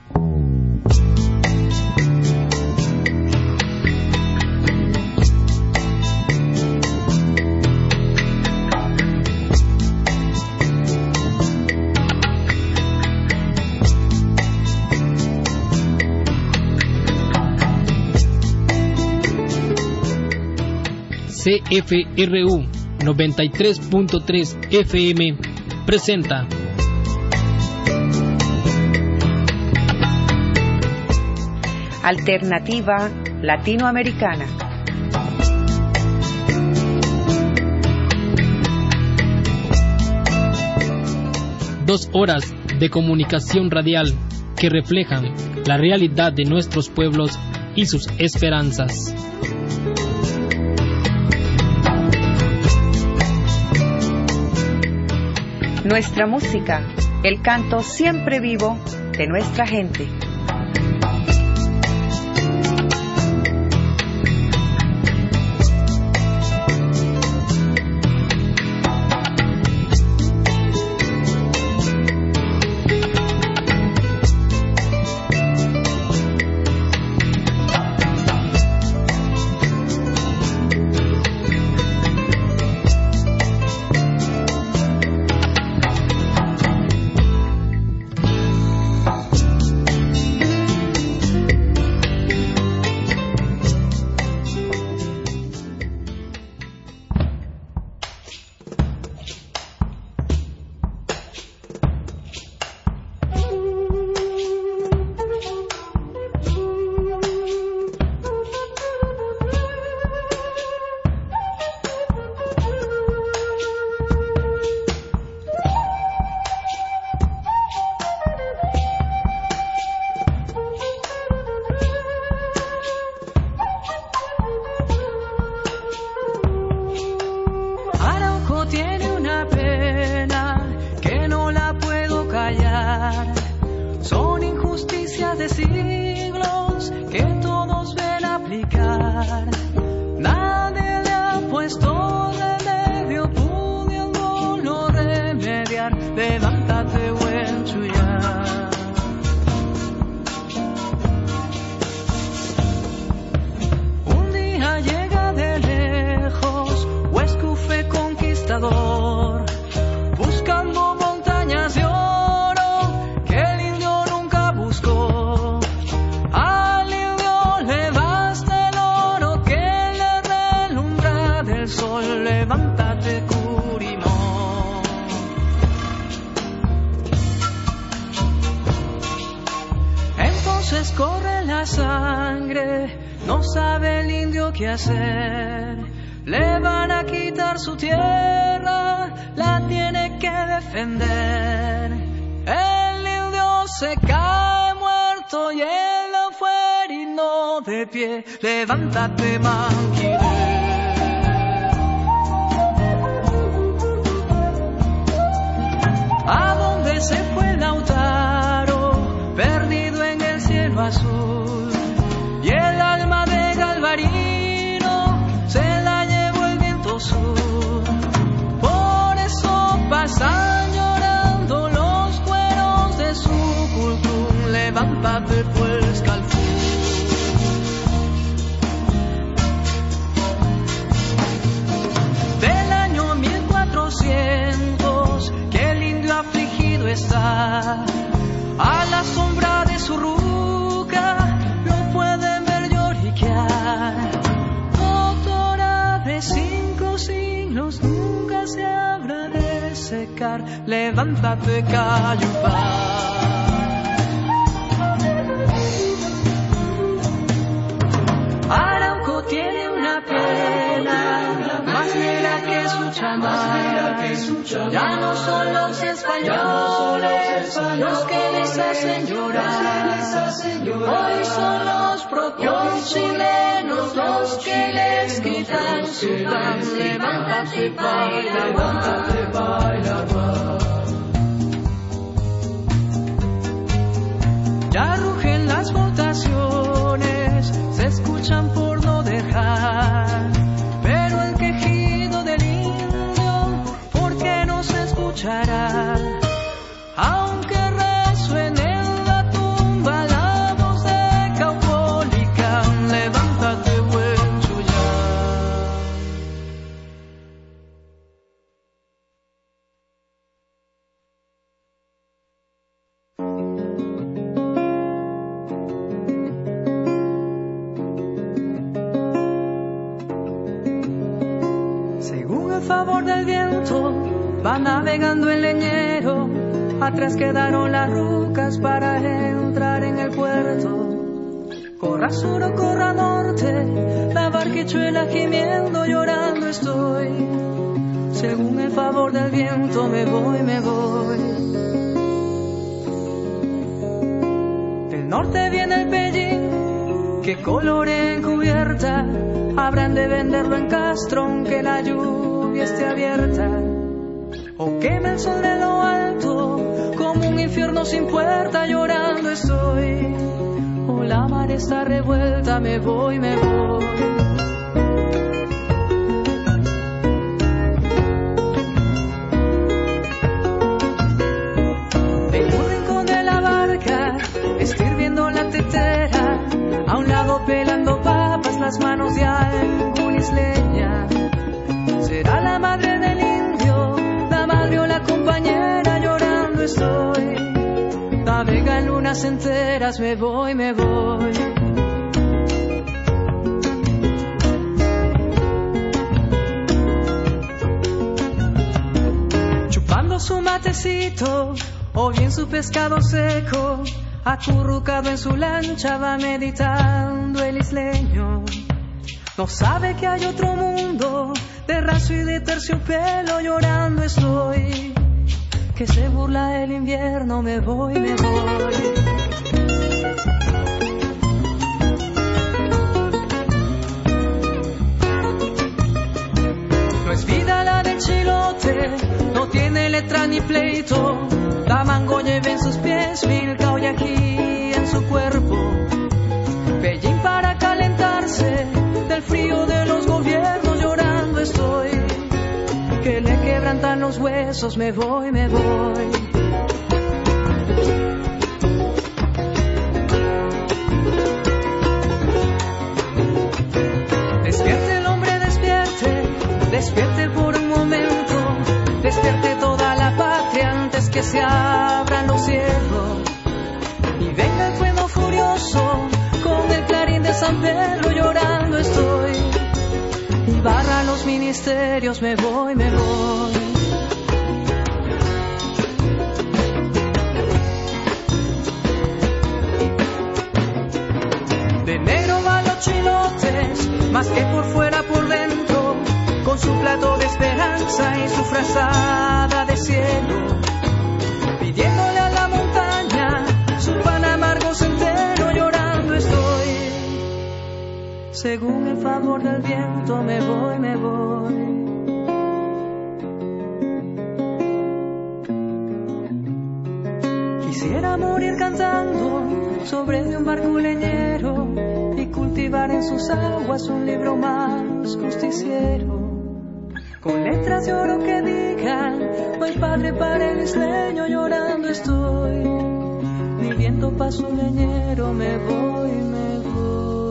CFRU 93.3 FM presenta Alternativa Latinoamericana. Dos horas de comunicación radial que reflejan la realidad de nuestros pueblos y sus esperanzas. Nuestra música, el canto siempre vivo de nuestra gente. Le van a quitar su tierra, la tiene que defender. El indio se cae muerto y él afuera y no de pie. Levántate, Manquilé. ¿A dónde se fue Lautaro, perdido en el cielo azul? Y el alma de Galvarino se la llevó el viento sur. Por eso pasan llorando los cueros de su cultura. Levántate pues, Calfú. Del año 1400 que el indio afligido está, a la sombra de su ruca lo pueden ver lloriquear. Doctora de 5 siglos nunca se habrá de secar. Levántate, Cayupá. Arauco tiene una pena más negra que su chamán. Ya no son los españoles los que les hacen llorar. Hoy son los propios chilenos los que les quitan su pan. Levántate, baila, levántate, baila, ya rugen las votaciones, se escuchan por no dejar, pero el quejido del indio, ¿por qué no se escuchará? Aunque resuene en la tumba del viento va navegando el leñero. Atrás quedaron las rucas para entrar en el puerto. Corra sur o corra norte, la barquichuela gimiendo, llorando estoy. Según el favor del viento me voy, me voy. Del norte viene el pellín, que colore en cubierta. Habrán de venderlo en Castro, aunque la lluvia esté abierta. O queme el sol de lo alto, como un infierno sin puerta, llorando estoy. O la mar está revuelta, me voy, me voy. En un rincón de la barca, estirviendo la tetera, a un lado pelando papas, las manos de algún isleña. Será la madre del indio, la madre o la compañera, llorando estoy. Navega en lunas enteras, me voy, me voy. Chupando su matecito, o bien su pescado seco, acurrucado en su lancha va meditando el isleño. No sabe que hay otro mundo, de raso y de terciopelo, llorando estoy. Que se burla el invierno, me voy, me voy. No es vida la del chilote, no tiene letra ni pleito. La mango lleva en sus pies, milca o yaqui en su cuerpo. Pellín para calentarse del frío de los gobiernos, llorando estoy. Que le quebrantan los huesos, me voy, me voy. Despierte el hombre, despierte, despierte por un momento, despierte toda la patria antes que se abran los cielos. Y venga el trueno furioso con el clarín de San Pedro, llorando estoy. Y barra los ministerios, me voy, me voy. De negro van los chilotes, más que por fuera, por dentro, con su plato de esperanza y su frazada de cielo, pidiéndole a la montaña su pan amargo centeno, llorando estoy. Según el favor del viento me voy, me voy. Quisiera morir cantando sobre un barco leñero y cultivar en sus aguas un libro más justiciero, con letras de oro que digan: no hay padre para el isleño, llorando estoy. Mi viento pa' su leñero, me voy, me voy.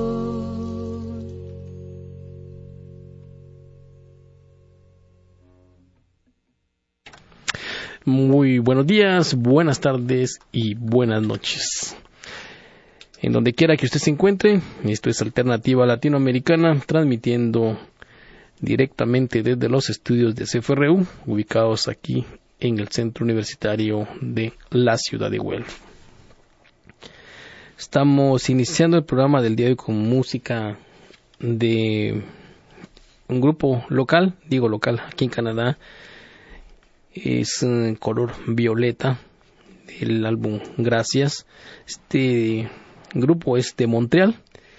Muy buenos días, buenas tardes y buenas noches. En donde quiera que usted se encuentre, esto es Alternativa Latinoamericana, transmitiendo directamente desde los estudios de CFRU, ubicados aquí en el Centro Universitario de la ciudad de Guelph. Estamos iniciando el programa del día de hoy con música de un grupo local, digo local, aquí en Canadá. Es Color Violeta, del álbum Gracias. Este grupo es de Montreal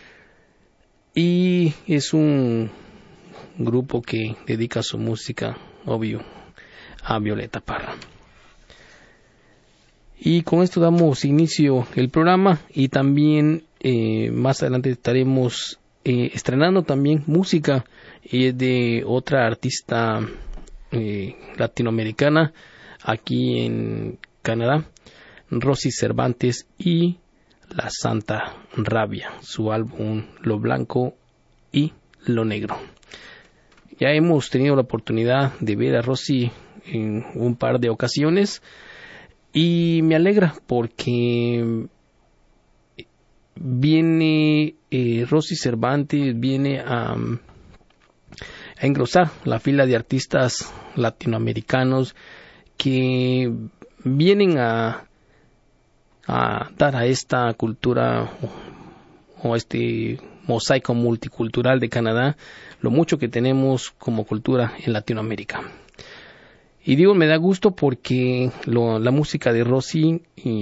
y es un grupo que dedica su música, obvio, a Violeta Parra. Y con esto damos inicio el programa, y también más adelante estaremos estrenando también música de otra artista latinoamericana aquí en Canadá, Rosy Cervantes y La Santa Rabia, su álbum Lo Blanco y Lo Negro. Ya hemos tenido la oportunidad de ver a Rosy en un par de ocasiones y me alegra porque viene Rosy Cervantes, viene a engrosar la fila de artistas latinoamericanos que vienen a dar a esta cultura o este mosaico multicultural de Canadá lo mucho que tenemos como cultura en Latinoamérica. Y digo, me da gusto porque la música de Rosy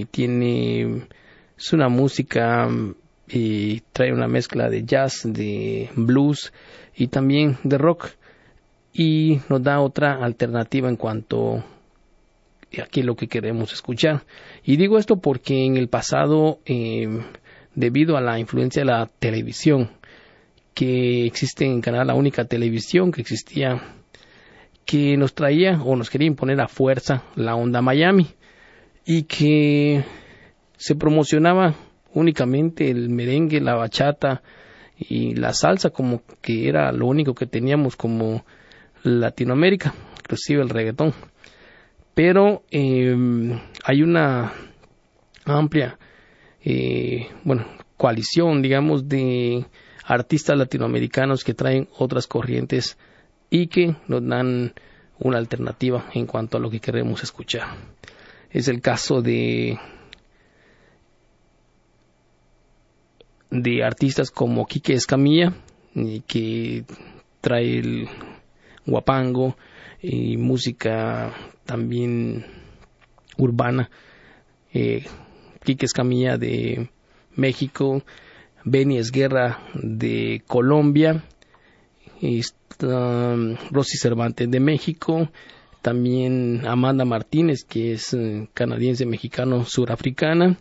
es una música y trae una mezcla de jazz, de blues y también de rock, y nos da otra alternativa en cuanto a qué es lo que queremos escuchar. Y digo esto porque en el pasado, debido a la influencia de la televisión que existe en Canadá, la única televisión que existía, que nos traía o nos quería imponer a fuerza la onda Miami, y que se promocionaba únicamente el merengue, la bachata y la salsa, como que era lo único que teníamos como Latinoamérica, inclusive el reggaetón. Pero hay una amplia coalición, digamos, de artistas latinoamericanos que traen otras corrientes y que nos dan una alternativa en cuanto a lo que queremos escuchar. Es el caso de artistas como Quique Escamilla, que trae el guapango y música también urbana. Quique Escamilla de México, Benny Esguerra de Colombia, Rosy Cervantes de México, también Amanda Martínez, que es canadiense, mexicano, surafricana,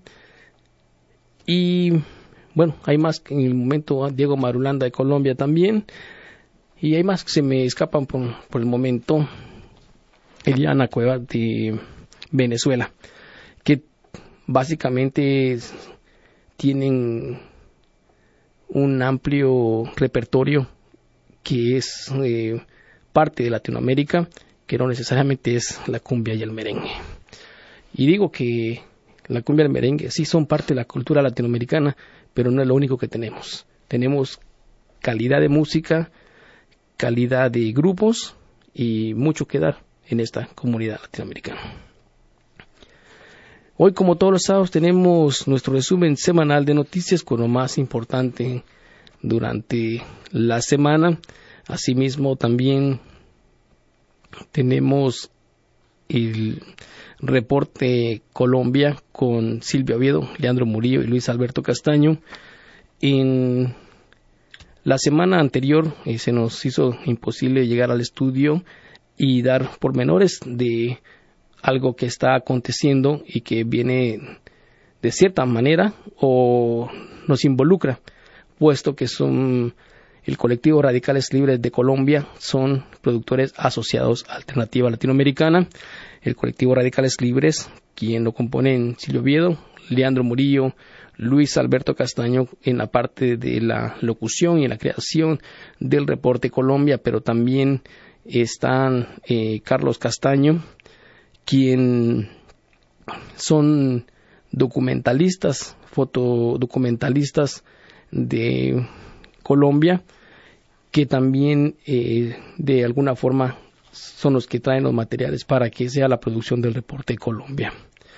y bueno, hay más en el momento, Diego Marulanda de Colombia también, y hay más que se me escapan por el momento. Eliana Cueva de Venezuela, que básicamente tienen un amplio repertorio que es parte de Latinoamérica, que no necesariamente es la cumbia y el merengue. Y digo que la cumbia y el merengue sí son parte de la cultura latinoamericana, pero no es lo único que tenemos. Tenemos calidad de música, calidad de grupos y mucho que dar en esta comunidad latinoamericana. Hoy, como todos los sábados, tenemos nuestro resumen semanal de noticias con lo más importante durante la semana. Asimismo, también tenemos el reporte Colombia con Silvia Oviedo, Leandro Murillo y Luis Alberto Castaño. En la semana anterior se nos hizo imposible llegar al estudio y dar pormenores de algo que está aconteciendo y que viene de cierta manera o nos involucra, puesto que son el colectivo Radicales Libres de Colombia, son productores asociados a Alternativa Latinoamericana. El colectivo Radicales Libres, quien lo componen Silvio Oviedo, Leandro Murillo, Luis Alberto Castaño en la parte de la locución y en la creación del reporte Colombia, pero también están Carlos Castaño, quien son documentalistas, fotodocumentalistas de Colombia, que también de alguna forma son los que traen los materiales para que sea la producción del reporte Colombia.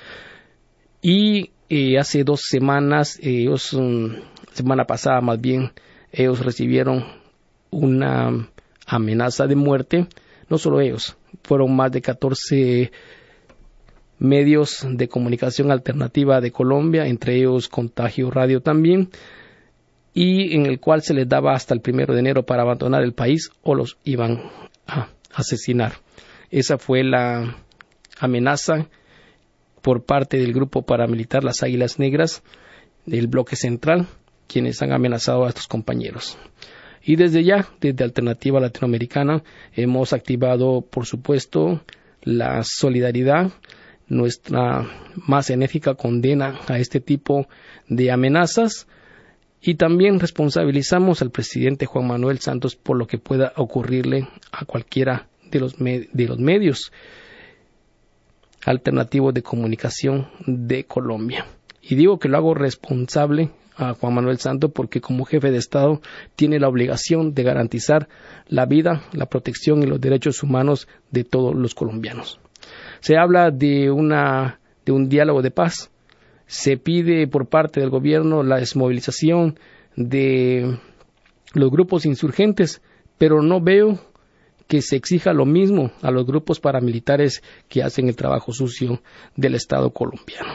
Y hace 2 semanas, semana pasada más bien, ellos recibieron una amenaza de muerte. No solo ellos, fueron más de 14 medios de comunicación alternativa de Colombia, entre ellos Contagio Radio también, y en el cual se les daba hasta el 1 de enero para abandonar el país o los iban a asesinar. Esa fue la amenaza por parte del grupo paramilitar Las Águilas Negras del bloque central, quienes han amenazado a estos compañeros. Y desde Alternativa Latinoamericana, hemos activado, por supuesto, la solidaridad, nuestra más enérgica condena a este tipo de amenazas, y también responsabilizamos al presidente Juan Manuel Santos por lo que pueda ocurrirle a cualquiera de los medios alternativos de comunicación de Colombia. Y digo que lo hago responsable a Juan Manuel Santos, porque como jefe de Estado tiene la obligación de garantizar la vida, la protección y los derechos humanos de todos los colombianos. Se habla de un diálogo de paz. Se pide por parte del gobierno la desmovilización de los grupos insurgentes, pero no veo que se exija lo mismo a los grupos paramilitares que hacen el trabajo sucio del Estado colombiano.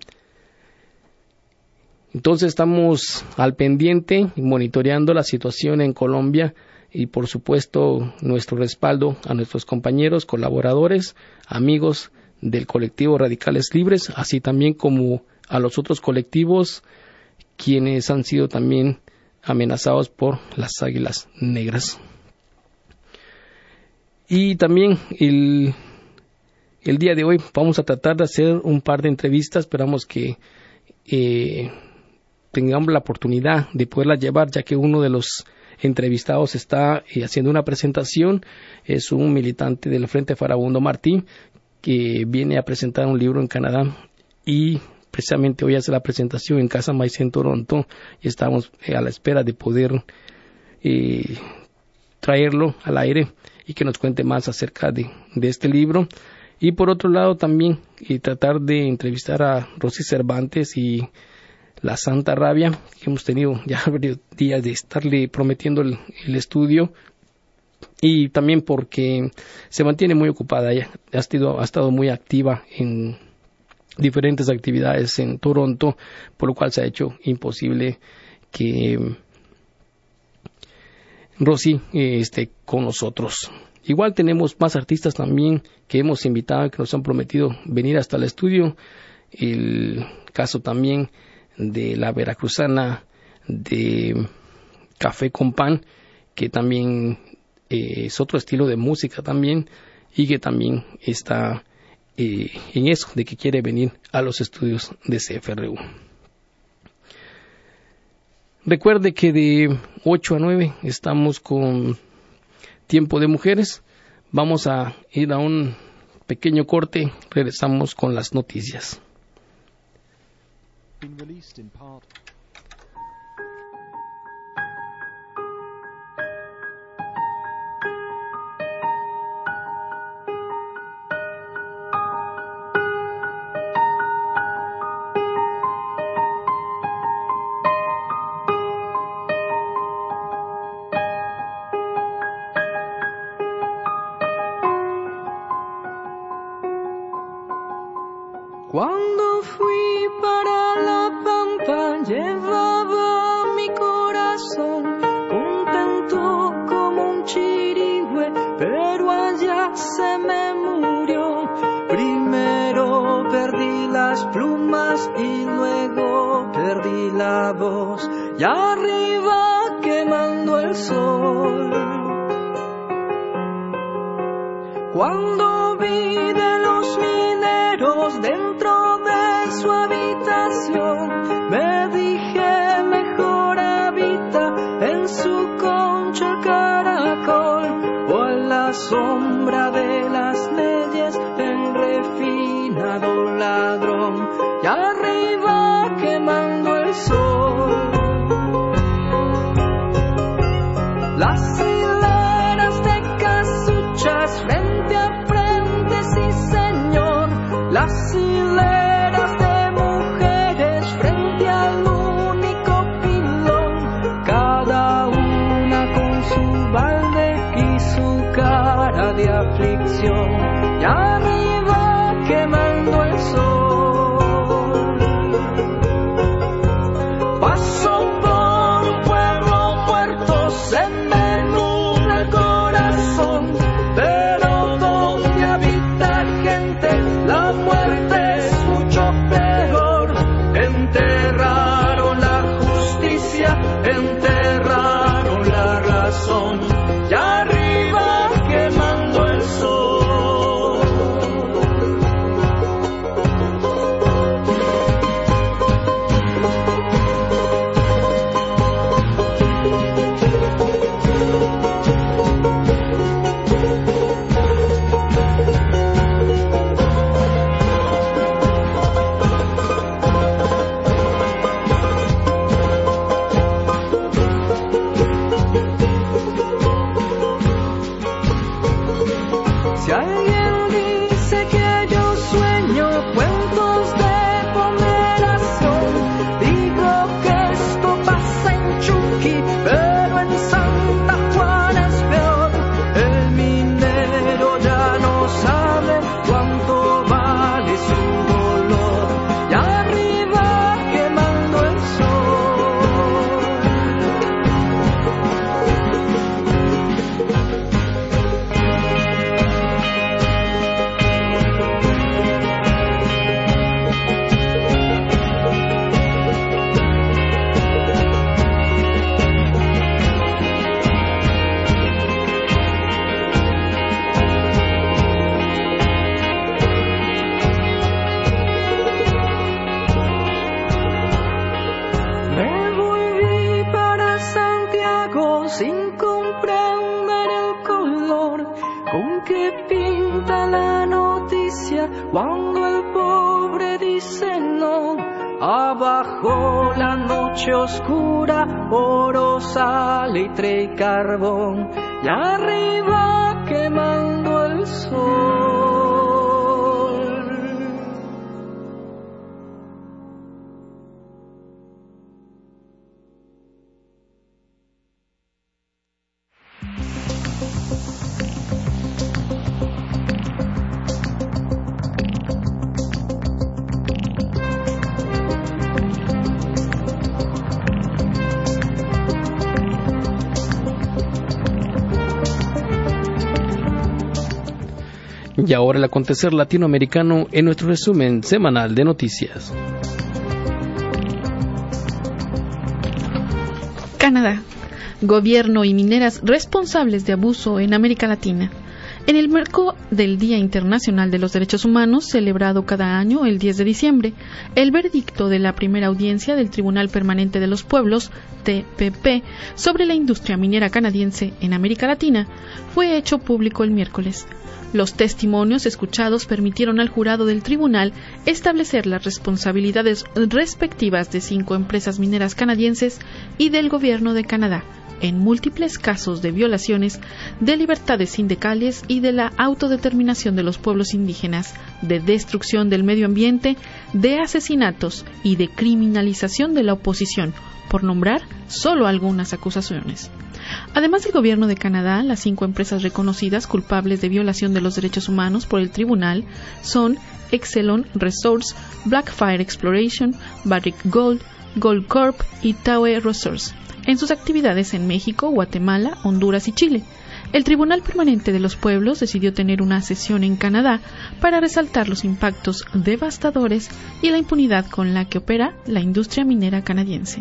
Entonces estamos al pendiente y monitoreando la situación en Colombia y por supuesto nuestro respaldo a nuestros compañeros, colaboradores, amigos del colectivo Radicales Libres, así también como a los otros colectivos quienes han sido también amenazados por las Águilas Negras. Y también el día de hoy vamos a tratar de hacer un par de entrevistas. Esperamos que tengamos la oportunidad de poderlas llevar, ya que uno de los entrevistados está haciendo una presentación. Es un militante del Frente Farabundo Martí, que viene a presentar un libro en Canadá y precisamente hoy hace la presentación en Casa Maíz en Toronto y estamos a la espera de poder traerlo al aire y que nos cuente más acerca de este libro. Y por otro lado también tratar de entrevistar a Rosy Cervantes y la Santa Rabia, que hemos tenido ya varios días de estarle prometiendo el estudio, y también porque se mantiene muy ocupada. Ella ha estado muy activa en diferentes actividades en Toronto, por lo cual se ha hecho imposible que Rosy esté con nosotros. Igual tenemos más artistas también que hemos invitado, que nos han prometido venir hasta el estudio. El caso también de la veracruzana de Café con Pan, que también es otro estilo de música también, y que también está en eso, de que quiere venir a los estudios de CFRU. Recuerde que de 8 a 9 estamos con Tiempo de Mujeres. Vamos a ir a un pequeño corte, regresamos con las noticias. Cuando fui para la pampa llevaba mi corazón contento como un chirigüe, pero allá se me murió. Primero perdí las plumas y luego perdí la voz, y arriba quemando el sol. Cuando vi de los mineros dentro de su habitación, me dije mejor habita en su concha caracol, o en la sombra de las leyes en refinado ladrón, y arriba quemando el sol. Las hileras de casuchas frente a frente, sí señor, las hileras de mujeres frente al único pilón, cada una con su balde y su cara de con qué pinta la noticia cuando el pobre dice no. Abajo la noche oscura, oro, salitre y carbón, y arriba quemando el sol. Y ahora el acontecer latinoamericano en nuestro resumen semanal de noticias. Canadá. Gobierno y mineras responsables de abuso en América Latina. En el marco del Día Internacional de los Derechos Humanos, celebrado cada año el 10 de diciembre, el veredicto de la primera audiencia del Tribunal Permanente de los Pueblos, TPP, sobre la industria minera canadiense en América Latina, fue hecho público el miércoles. Los testimonios escuchados permitieron al jurado del tribunal establecer las responsabilidades respectivas de 5 empresas mineras canadienses y del gobierno de Canadá en múltiples casos de violaciones de libertades sindicales y de la autodeterminación de los pueblos indígenas, de destrucción del medio ambiente, de asesinatos y de criminalización de la oposición, por nombrar solo algunas acusaciones. Además del gobierno de Canadá, las 5 empresas reconocidas culpables de violación de los derechos humanos por el tribunal son Exelon Resources, Blackfire Exploration, Barrick Gold, Gold Corp y Tahoe Resources, en sus actividades en México, Guatemala, Honduras y Chile. El Tribunal Permanente de los Pueblos decidió tener una sesión en Canadá para resaltar los impactos devastadores y la impunidad con la que opera la industria minera canadiense.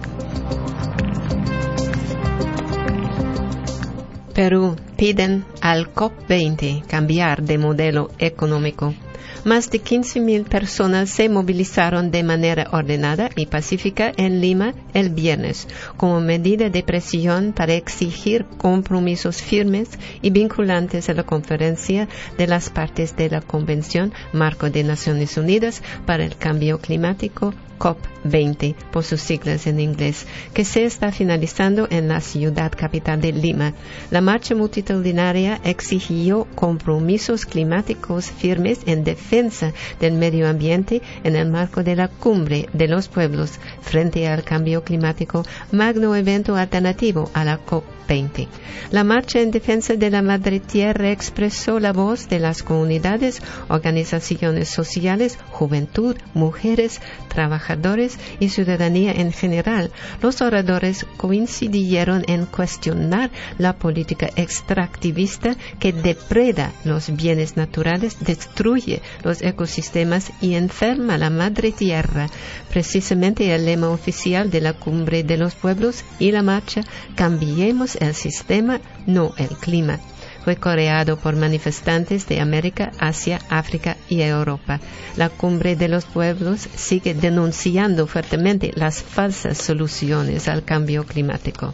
Perú piden al COP20 cambiar de modelo económico. Más de 15,000 personas se movilizaron de manera ordenada y pacífica en Lima el viernes, como medida de presión para exigir compromisos firmes y vinculantes a la conferencia de las partes de la Convención Marco de Naciones Unidas para el Cambio Climático, COP20, por sus siglas en inglés, que se está finalizando en la ciudad capital de Lima. La marcha multitudinaria exigió compromisos climáticos firmes en defensa del medio ambiente en el marco de la Cumbre de los Pueblos frente al cambio climático, magno evento alternativo a la COP20. La marcha en defensa de la Madre Tierra expresó la voz de las comunidades, organizaciones sociales, juventud, mujeres, trabajadores y ciudadanía en general. Los oradores coincidieron en cuestionar la política extractivista que depreda los bienes naturales, destruye los ecosistemas y enferma la Madre Tierra. Precisamente el lema oficial de la Cumbre de los Pueblos y la marcha "Cambiemos el sistema, no el clima", fue coreado por manifestantes de América, Asia, África y Europa. La Cumbre de los Pueblos sigue denunciando fuertemente las falsas soluciones al cambio climático.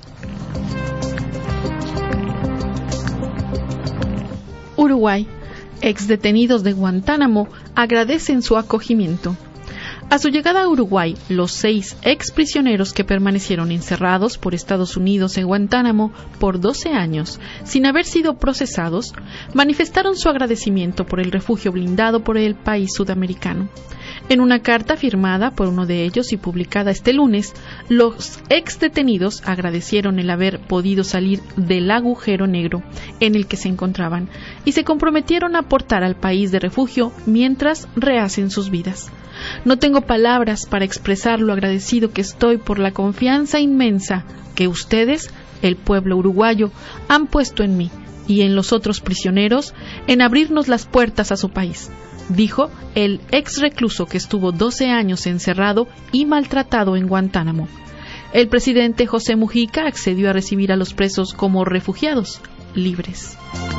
Uruguay. Exdetenidos de Guantánamo agradecen su acogimiento. A su llegada a Uruguay, los 6 exprisioneros que permanecieron encerrados por Estados Unidos en Guantánamo por 12 años, sin haber sido procesados, manifestaron su agradecimiento por el refugio brindado por el país sudamericano. En una carta firmada por uno de ellos y publicada este lunes, los exdetenidos agradecieron el haber podido salir del agujero negro en el que se encontraban y se comprometieron a aportar al país de refugio mientras rehacen sus vidas. No tengo palabras para expresar lo agradecido que estoy por la confianza inmensa que ustedes, el pueblo uruguayo, han puesto en mí y en los otros prisioneros en abrirnos las puertas a su país, dijo el ex recluso que estuvo 12 años encerrado y maltratado en Guantánamo. El presidente José Mujica accedió a recibir a los presos como refugiados libres.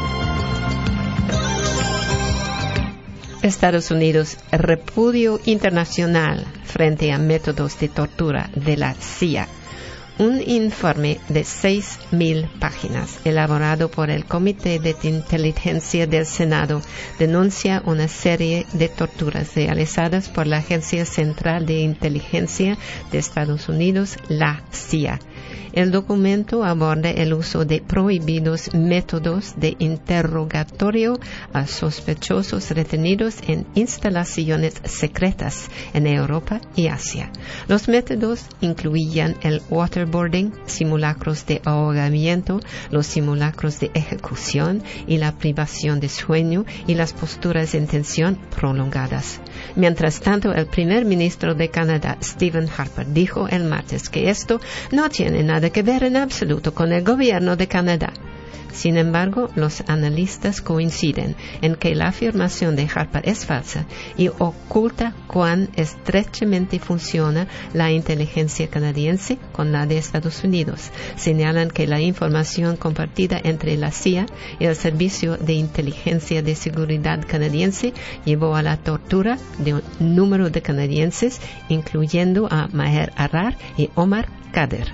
Estados Unidos, repudio internacional frente a métodos de tortura de la CIA. Un informe de 6.000 páginas, elaborado por el Comité de Inteligencia del Senado, denuncia una serie de torturas realizadas por la Agencia Central de Inteligencia de Estados Unidos, la CIA. El documento aborda el uso de prohibidos métodos de interrogatorio a sospechosos retenidos en instalaciones secretas en Europa y Asia. Los métodos incluían el waterboarding, simulacros de ahogamiento, los simulacros de ejecución y la privación de sueño y las posturas en tensión prolongadas. Mientras tanto, el primer ministro de Canadá, Stephen Harper, dijo el martes que esto no tiene nada que ver en absoluto con el gobierno de Canadá. Sin embargo, los analistas coinciden en que la afirmación de Harper es falsa y oculta cuán estrechamente funciona la inteligencia canadiense con la de Estados Unidos. Señalan que la información compartida entre la CIA y el Servicio de Inteligencia de Seguridad canadiense llevó a la tortura de un número de canadienses, incluyendo a Maher Arar y Omar Khadr.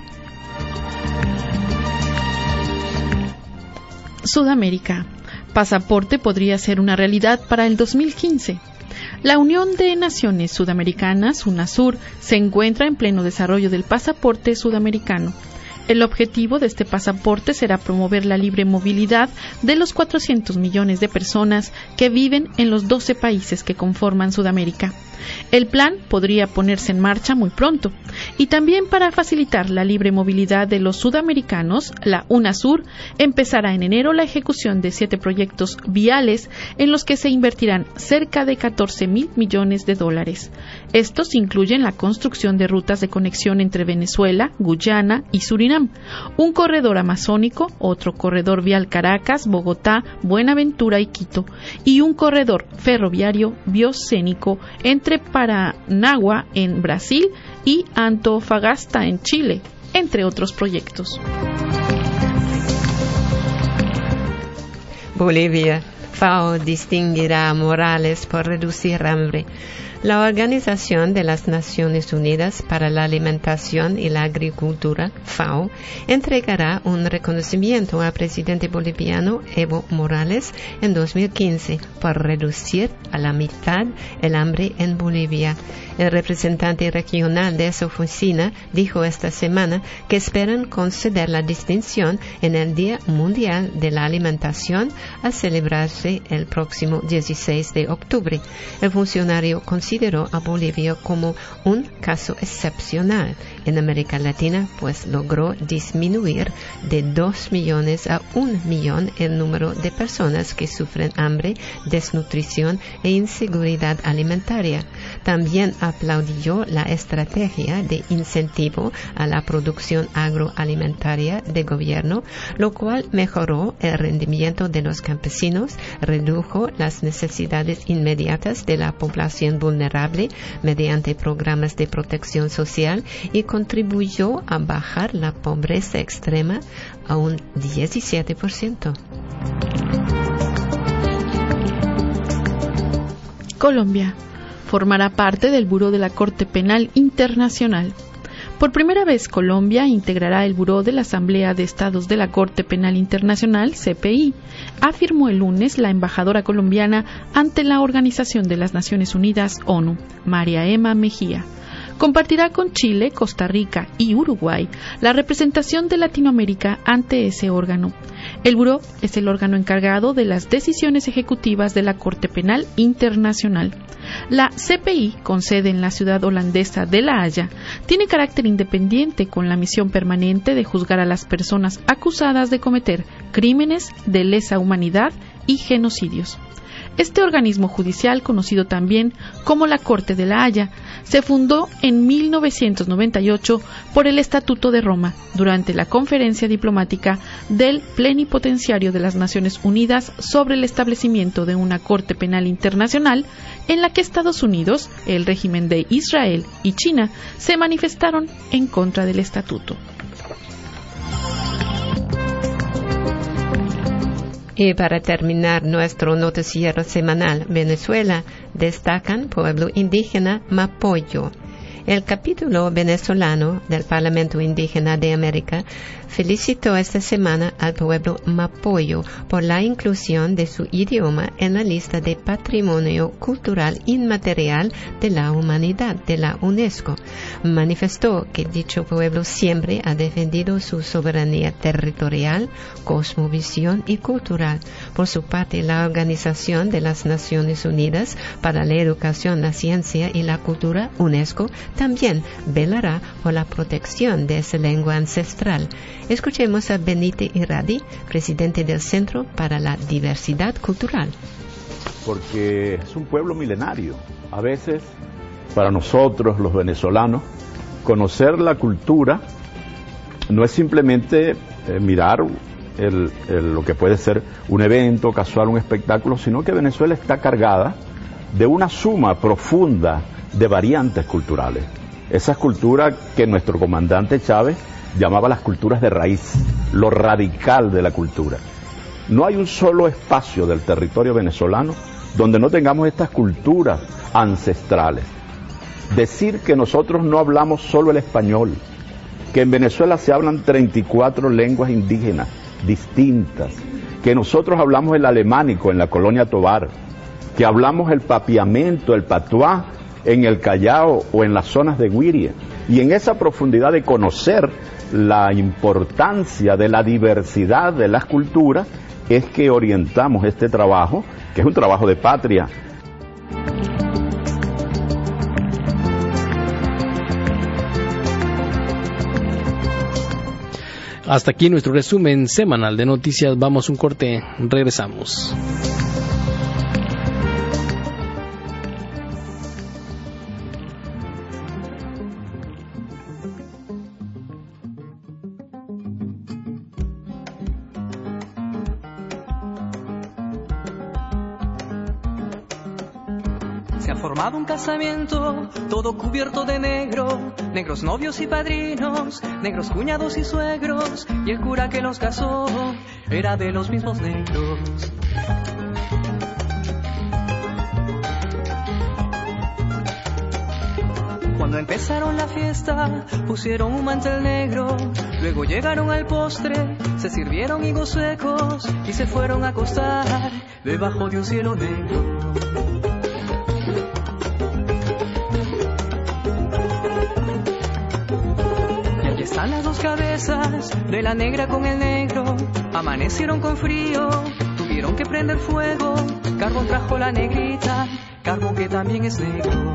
Sudamérica. Pasaporte podría ser una realidad para el 2015. La Unión de Naciones Sudamericanas, UNASUR, se encuentra en pleno desarrollo del pasaporte sudamericano. El objetivo de este pasaporte será promover la libre movilidad de los 400 millones de personas que viven en los 12 países que conforman Sudamérica. El plan podría ponerse en marcha muy pronto. Y también para facilitar la libre movilidad de los sudamericanos, la UNASUR empezará en enero la ejecución de 7 proyectos viales en los que se invertirán cerca de 14.000 millones de dólares. Estos incluyen la construcción de rutas de conexión entre Venezuela, Guyana y Surinam, un corredor amazónico, otro corredor vial Caracas, Bogotá, Buenaventura y Quito, y un corredor ferroviario biocénico entre Paranagua en Brasil y Antofagasta en Chile, entre otros proyectos. Bolivia. FAO distinguirá a Morales por reducir hambre. La Organización de las Naciones Unidas para la Alimentación y la Agricultura, FAO, entregará un reconocimiento al presidente boliviano Evo Morales en 2015 por reducir a la mitad el hambre en Bolivia. El representante regional de esa oficina dijo esta semana que esperan conceder la distinción en el Día Mundial de la Alimentación a celebrarse el próximo 16 de octubre. El funcionario consideró a Bolivia como un caso excepcional en América Latina, pues logró disminuir de 2 millones a 1 millón el número de personas que sufren hambre, desnutrición e inseguridad alimentaria. También aplaudió la estrategia de incentivo a la producción agroalimentaria del gobierno, lo cual mejoró el rendimiento de los campesinos, redujo las necesidades inmediatas de la población vulnerable mediante programas de protección social y contribuyó a bajar la pobreza extrema a un 17%. Colombia formará parte del Buró de la Corte Penal Internacional. Por primera vez, Colombia integrará el Buró de la Asamblea de Estados de la Corte Penal Internacional, CPI, afirmó el lunes la embajadora colombiana ante la Organización de las Naciones Unidas, ONU, María Emma Mejía. Compartirá con Chile, Costa Rica y Uruguay la representación de Latinoamérica ante ese órgano. El Buró es el órgano encargado de las decisiones ejecutivas de la Corte Penal Internacional. La CPI, con sede en la ciudad holandesa de La Haya, tiene carácter independiente con la misión permanente de juzgar a las personas acusadas de cometer crímenes de lesa humanidad y genocidios. Este organismo judicial, conocido también como la Corte de La Haya, se fundó en 1998 por el Estatuto de Roma durante la conferencia diplomática del Plenipotenciario de las Naciones Unidas sobre el establecimiento de una Corte Penal Internacional, en la que Estados Unidos, el régimen de Israel y China se manifestaron en contra del estatuto. Y para terminar nuestro noticiero semanal, Venezuela, destacan pueblo indígena Mapoyo. El capítulo venezolano del Parlamento Indígena de América felicitó esta semana al pueblo mapoyo por la inclusión de su idioma en la lista de Patrimonio Cultural Inmaterial de la Humanidad de la UNESCO. Manifestó que dicho pueblo siempre ha defendido su soberanía territorial, cosmovisión y cultural. Por su parte, la Organización de las Naciones Unidas para la Educación, la Ciencia y la Cultura, UNESCO, también velará por la protección de esa lengua ancestral. Escuchemos a Benite Iradi, presidente del Centro para la Diversidad Cultural. Porque es un pueblo milenario. A veces, para nosotros, los venezolanos, conocer la cultura no es simplemente mirar lo que puede ser un evento casual, un espectáculo, sino que Venezuela está cargada de una suma profunda de variantes culturales. Esas culturas que nuestro comandante Chávez llamaba las culturas de raíz, lo radical de la cultura. No hay un solo espacio del territorio venezolano donde no tengamos estas culturas ancestrales. Decir que nosotros no hablamos solo el español, que en Venezuela se hablan 34 lenguas indígenas distintas, que nosotros hablamos el alemánico en la colonia Tovar, que hablamos el papiamento, el patuá en el Callao o en las zonas de Guiria, y en esa profundidad de conocer la importancia de la diversidad de las culturas es que orientamos este trabajo, que es un trabajo de patria. Hasta aquí nuestro resumen semanal de noticias. Vamos a un corte, regresamos. Se ha formado un casamiento, todo cubierto de negro, negros novios y padrinos, negros cuñados y suegros, y el cura que los casó era de los mismos negros. Cuando empezaron la fiesta, pusieron un mantel negro, luego llegaron al postre, se sirvieron higos secos y se fueron a acostar debajo de un cielo negro. Están las dos cabezas de la negra con el negro, amanecieron con frío, tuvieron que prender fuego, carbón trajo la negrita, carbón que también es negro.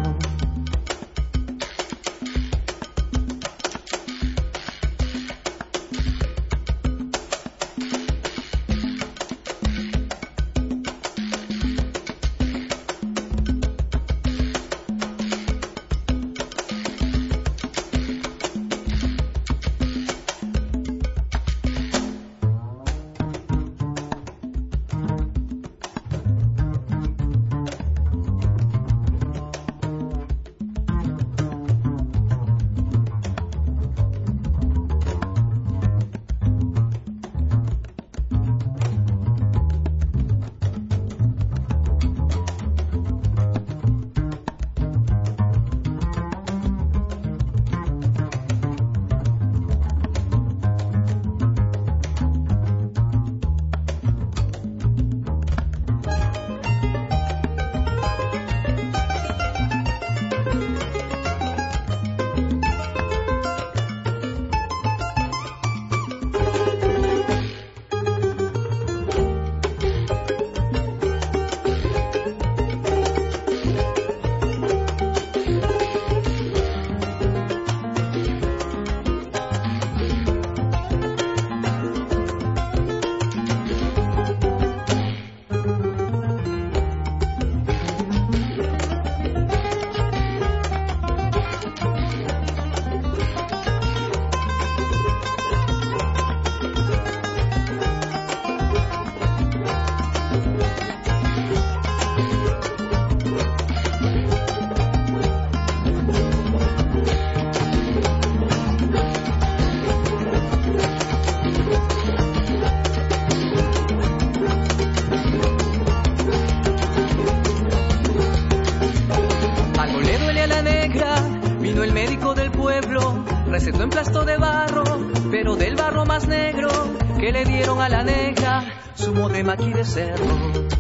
recetó en plasto de barro, pero del barro más negro que le dieron a la negra, zumo de maqui de cerro.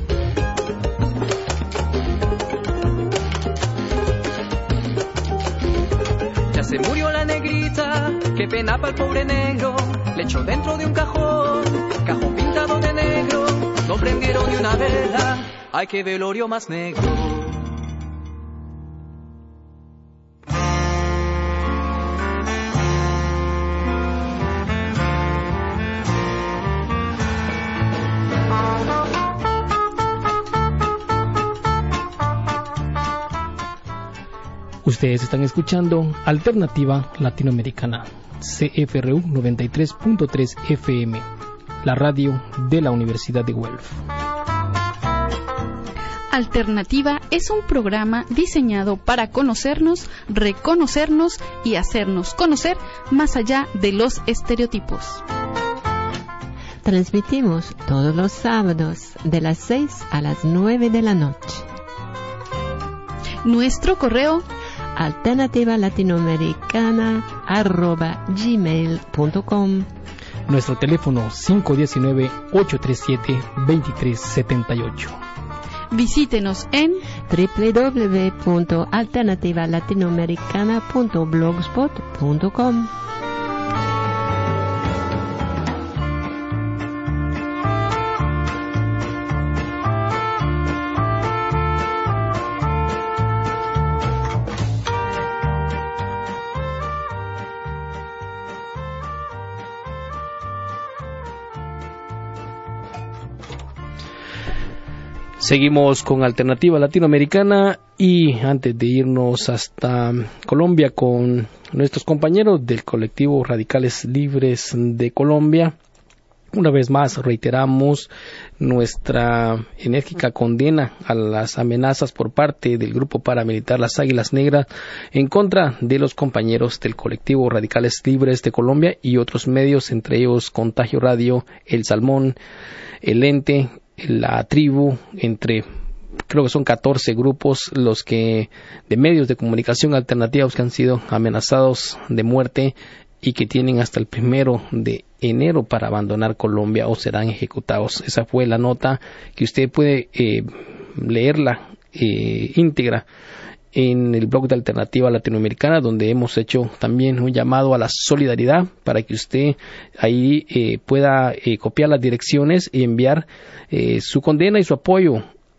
Ya se murió la negrita, qué pena pa'l pobre negro, le echó dentro de un cajón pintado de negro, no prendieron ni una vela, ay qué velorio más negro. Ustedes están escuchando Alternativa Latinoamericana, CFRU 93.3 FM, la radio de la Universidad de Guelph. Alternativa es un programa diseñado para conocernos, reconocernos y hacernos conocer más allá de los estereotipos. Transmitimos todos los sábados de las 6 a las 9 de la noche. Nuestro correo alternativalatinoamericana@gmail.com. Nuestro teléfono 519-837-2378. Visítenos en www.alternativalatinoamericana.blogspot.com. Seguimos con Alternativa Latinoamericana y antes de irnos hasta Colombia con nuestros compañeros del colectivo Radicales Libres de Colombia, una vez más reiteramos nuestra enérgica condena a las amenazas por parte del grupo paramilitar Las Águilas Negras en contra de los compañeros del colectivo Radicales Libres de Colombia y otros medios, entre ellos Contagio Radio, El Salmón, El Ente, La Tribu, entre creo que son 14 grupos los que de medios de comunicación alternativos que han sido amenazados de muerte y que tienen hasta el 1 de enero para abandonar Colombia o serán ejecutados. Esa fue la nota que usted puede leerla íntegra en el blog de Alternativa Latinoamericana, donde hemos hecho también un llamado a la solidaridad para que usted ahí pueda copiar las direcciones y enviar su condena y su apoyo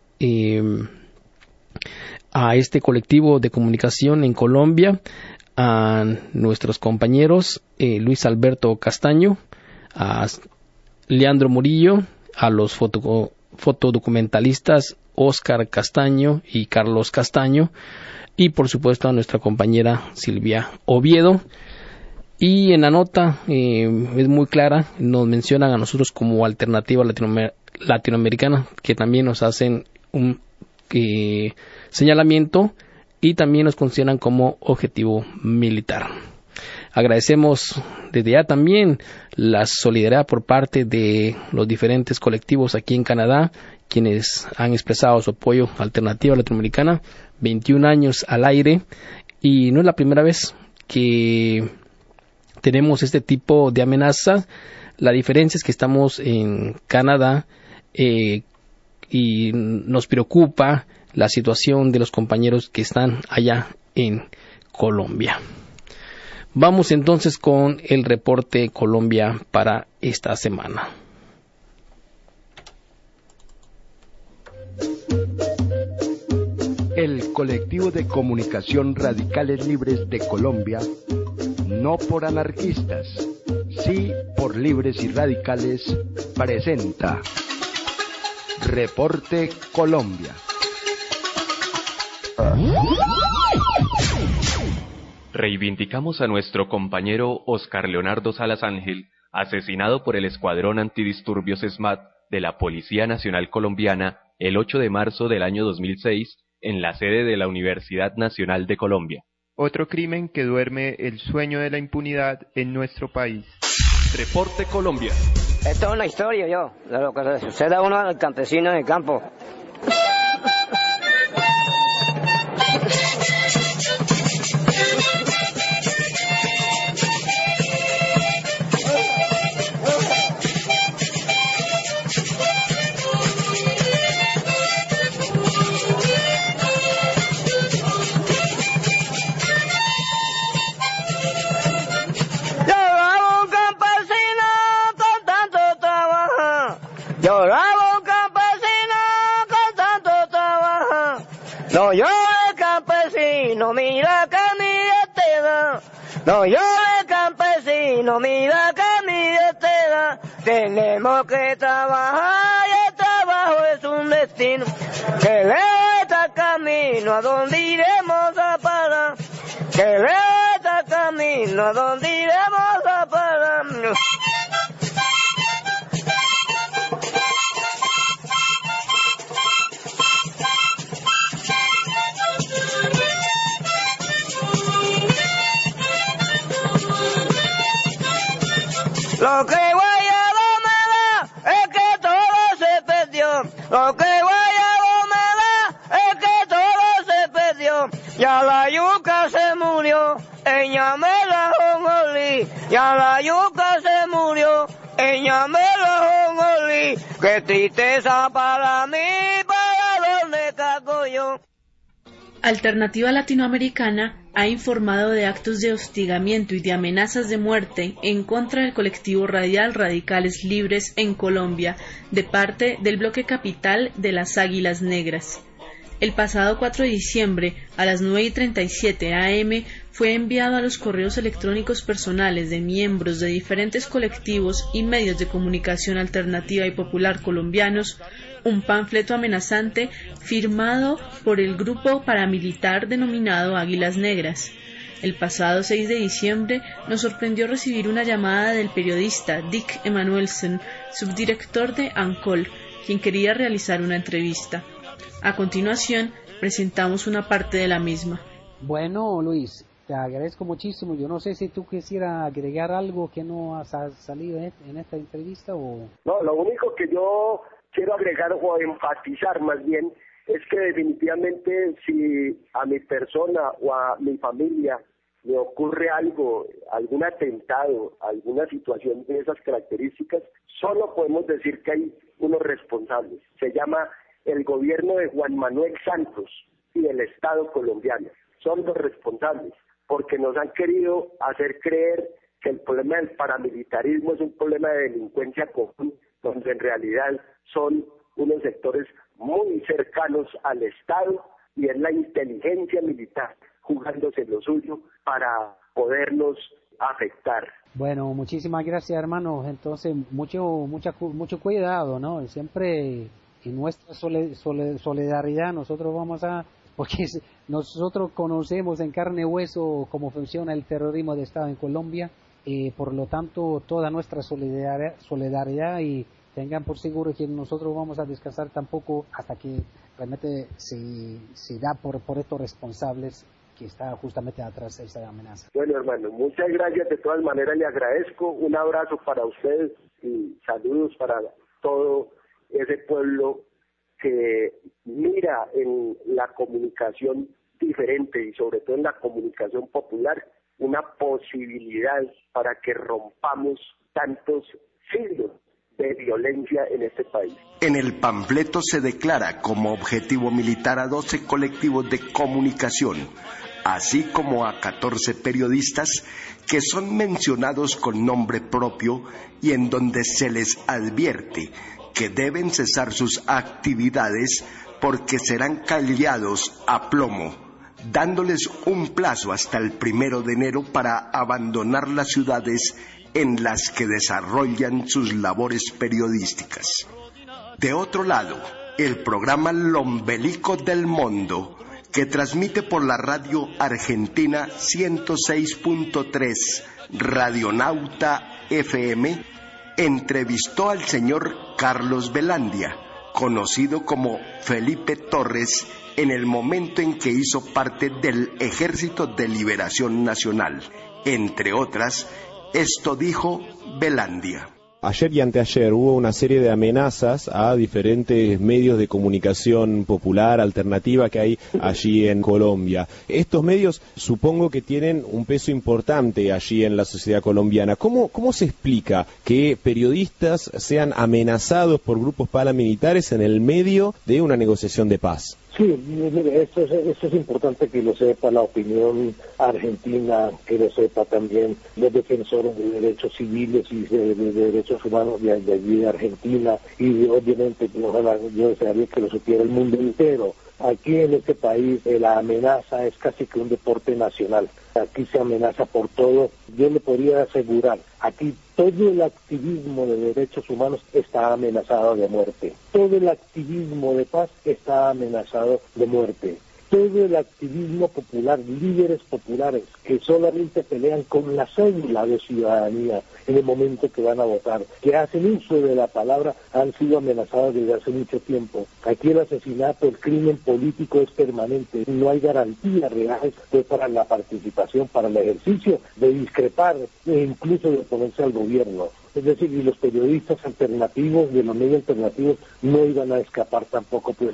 a este colectivo de comunicación en Colombia, a nuestros compañeros Luis Alberto Castaño, a Leandro Murillo, a los fotodocumentalistas Oscar Castaño y Carlos Castaño, y por supuesto a nuestra compañera Silvia Oviedo. Y en la nota es muy clara, nos mencionan a nosotros como Alternativa Latinoamericana, que también nos hacen un señalamiento y también nos consideran como objetivo militar. Agradecemos desde ya también la solidaridad por parte de los diferentes colectivos aquí en Canadá, quienes han expresado su apoyo a Alternativa Latinoamericana. 21 años al aire y no es la primera vez que tenemos este tipo de amenazas. La diferencia es que estamos en Canadá y nos preocupa la situación de los compañeros que están allá en Colombia. Vamos entonces con el reporte Colombia para esta semana. El colectivo de comunicación Radicales Libres de Colombia, no por anarquistas, sí por libres y radicales, presenta Reporte Colombia. Reivindicamos a nuestro compañero Oscar Leonardo Salas Ángel, asesinado por el Escuadrón Antidisturbios SMAT de la Policía Nacional Colombiana el 8 de marzo del año 2006 en la sede de la Universidad Nacional de Colombia. Otro crimen que duerme el sueño de la impunidad en nuestro país. Reporte Colombia. Esto es una historia, de lo que le sucede a uno al campesino en el campo. No llores campesino, mira que mi Dios te da. No llores campesino, mira que mi Dios te da. Tenemos que trabajar y el trabajo es un destino. Que lejos está el camino a donde iremos a parar. Que lejos está el camino a donde iremos a parar. Lo que Guayabo me da es que todo se perdió. Lo que Guayabo me da es que todo se perdió. Ya la yuca se murió, en Ñamela Jonjolí. Ya la yuca se murió, en Ñamela Jonjolí. Qué tristeza para mí, para dónde cago yo. Alternativa Latinoamericana ha informado de actos de hostigamiento y de amenazas de muerte en contra del colectivo radial Radicales Libres en Colombia, de parte del bloque capital de las Águilas Negras. El pasado 4 de diciembre, a las 9:37 am, fue enviado a los correos electrónicos personales de miembros de diferentes colectivos y medios de comunicación alternativa y popular colombianos un panfleto amenazante firmado por el grupo paramilitar denominado Águilas Negras. El pasado 6 de diciembre nos sorprendió recibir una llamada del periodista Dick Emanuelsen, subdirector de ANCOL, quien quería realizar una entrevista. A continuación, presentamos una parte de la misma. Bueno, Luis, te agradezco muchísimo. Yo no sé si tú quisieras agregar algo que no ha salido en esta entrevista o... No, lo único que yo quiero agregar o enfatizar más bien es que definitivamente si a mi persona o a mi familia le ocurre algo, algún atentado, alguna situación de esas características, solo podemos decir que hay unos responsables. Se llama el gobierno de Juan Manuel Santos y el Estado colombiano. Son los responsables, porque nos han querido hacer creer que el problema del paramilitarismo es un problema de delincuencia común, donde en realidad son unos sectores muy cercanos al Estado y es la inteligencia militar jugándose lo suyo para podernos afectar. Bueno, muchísimas gracias, hermanos. Entonces, mucho cuidado, ¿no? Siempre en nuestra solidaridad nosotros vamos a... Porque nosotros conocemos en carne y hueso cómo funciona el terrorismo de Estado en Colombia, por lo tanto, toda nuestra solidaridad y tengan por seguro que nosotros vamos a descansar tampoco hasta que realmente se da por estos responsables que está justamente atrás de esa amenaza. Bueno, hermano, muchas gracias. De todas maneras, le agradezco. Un abrazo para usted y saludos para todo ese pueblo que mira en la comunicación diferente y sobre todo en la comunicación popular una posibilidad para que rompamos tantos siglos de violencia en este país. En el panfleto se declara como objetivo militar a 12 colectivos de comunicación, así como a 14 periodistas que son mencionados con nombre propio y en donde se les advierte que deben cesar sus actividades porque serán callados a plomo, dándoles un plazo hasta el 1 de enero para abandonar las ciudades en las que desarrollan sus labores periodísticas. De otro lado, el programa L'Ombelico del Mundo, que transmite por la radio argentina 106.3 Radionauta FM, entrevistó al señor Carlos Velandia, conocido como Felipe Torres, en el momento en que hizo parte del Ejército de Liberación Nacional. Entre otras, esto dijo Velandia. Ayer y anteayer hubo una serie de amenazas a diferentes medios de comunicación popular, alternativa que hay allí en Colombia. Estos medios supongo que tienen un peso importante allí en la sociedad colombiana. ¿Cómo se explica que periodistas sean amenazados por grupos paramilitares en el medio de una negociación de paz? Sí, esto es importante que lo sepa la opinión argentina, que lo sepa también los defensores de derechos civiles y de derechos humanos de allí de Argentina, y obviamente yo desearía que lo supiera el mundo entero, Aquí en este país la amenaza es casi que un deporte nacional. Aquí se amenaza por todo. Yo le podría asegurar, aquí todo el activismo de derechos humanos está amenazado de muerte. Todo el activismo de paz está amenazado de muerte. Todo el activismo popular, líderes populares que solamente pelean con la cédula de ciudadanía en el momento que van a votar, que hacen uso de la palabra, han sido amenazados desde hace mucho tiempo. Aquí el asesinato, el crimen político es permanente, no hay garantías reales para la participación, para el ejercicio de discrepar e incluso de oponerse al gobierno. Es decir, y los periodistas alternativos, de los medios alternativos, no iban a escapar tampoco pues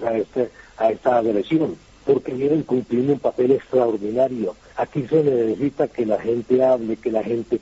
a esta agresión, porque vienen cumpliendo un papel extraordinario. Aquí se necesita que la gente hable, que la gente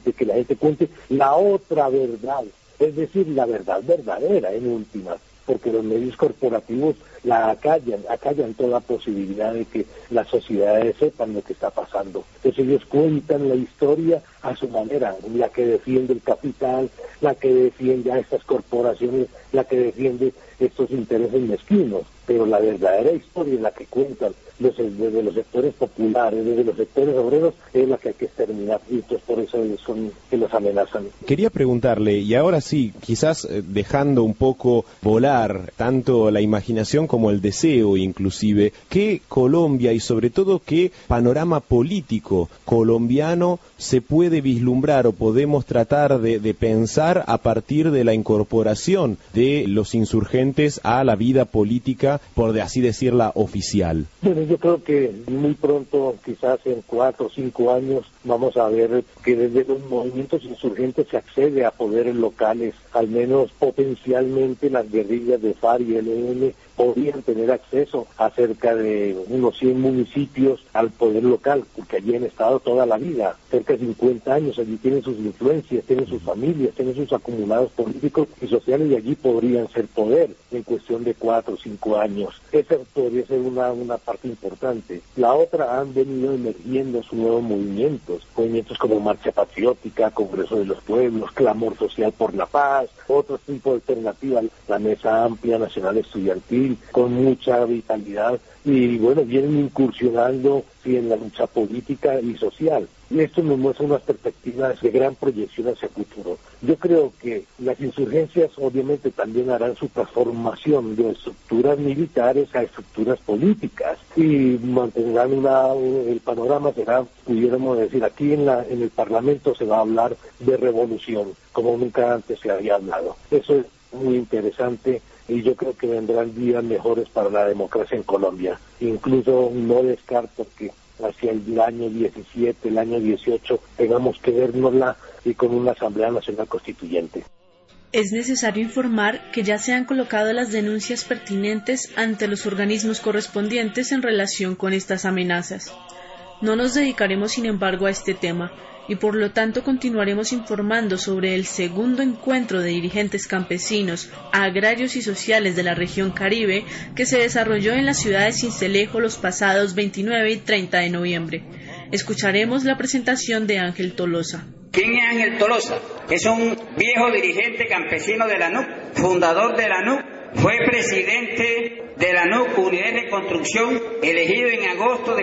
cuente la otra verdad, es decir, la verdad verdadera en última, porque los medios corporativos la acallan toda posibilidad de que las sociedades sepan lo que está pasando. Entonces ellos cuentan la historia a su manera, la que defiende el capital, la que defiende a estas corporaciones, la que defiende estos intereses mezquinos, pero la verdadera historia, la que cuentan desde los sectores populares, desde los sectores obreros, es la que hay que exterminar, y entonces por eso son que los amenazan. Quería preguntarle, y ahora sí, quizás dejando un poco volar tanto la imaginación como el deseo inclusive, ¿qué Colombia y sobre todo qué panorama político colombiano se puede vislumbrar o podemos tratar de pensar a partir de la incorporación de los insurgentes a la vida política, por así decirla, oficial? Bueno, yo creo que muy pronto, quizás en 4 o 5 años, vamos a ver que desde los movimientos insurgentes se accede a poderes locales, al menos potencialmente las guerrillas de FARC y ELN podrían tener acceso a cerca de unos 100 municipios al poder local, porque allí han estado toda la vida, cerca de 50 años, allí tienen sus influencias, tienen sus familias, tienen sus acumulados políticos y sociales, y allí podrían ser poder en cuestión de 4 o 5 años. Esa podría ser una parte importante. La otra, han venido emergiendo sus nuevos movimientos como Marcha Patriótica, Congreso de los Pueblos, Clamor Social por la Paz, otro tipo de alternativa, la Mesa Amplia Nacional Estudiantil, con mucha vitalidad, y bueno, vienen incursionando en la lucha política y social. Y esto nos muestra unas perspectivas de gran proyección hacia el futuro. Yo creo que las insurgencias obviamente también harán su transformación de estructuras militares a estructuras políticas y mantendrán el panorama será, pudiéramos decir, aquí en el Parlamento se va a hablar de revolución, como nunca antes se había hablado. Eso es muy interesante y yo creo que vendrán días mejores para la democracia en Colombia. Incluso no descarto que hacia el año 17, el año 18, tengamos que vernosla y con una Asamblea Nacional Constituyente. Es necesario informar que ya se han colocado las denuncias pertinentes ante los organismos correspondientes en relación con estas amenazas. No nos dedicaremos, sin embargo, a este tema, y por lo tanto continuaremos informando sobre el segundo encuentro de dirigentes campesinos, agrarios y sociales de la región Caribe que se desarrolló en la ciudad de Sincelejo los pasados 29 y 30 de noviembre. Escucharemos la presentación de Ángel Tolosa. ¿Quién es Ángel Tolosa? Es un viejo dirigente campesino de la NUC, fundador de la NUC, fue presidente de la NUC, Unidad de Reconstrucción, elegido en agosto de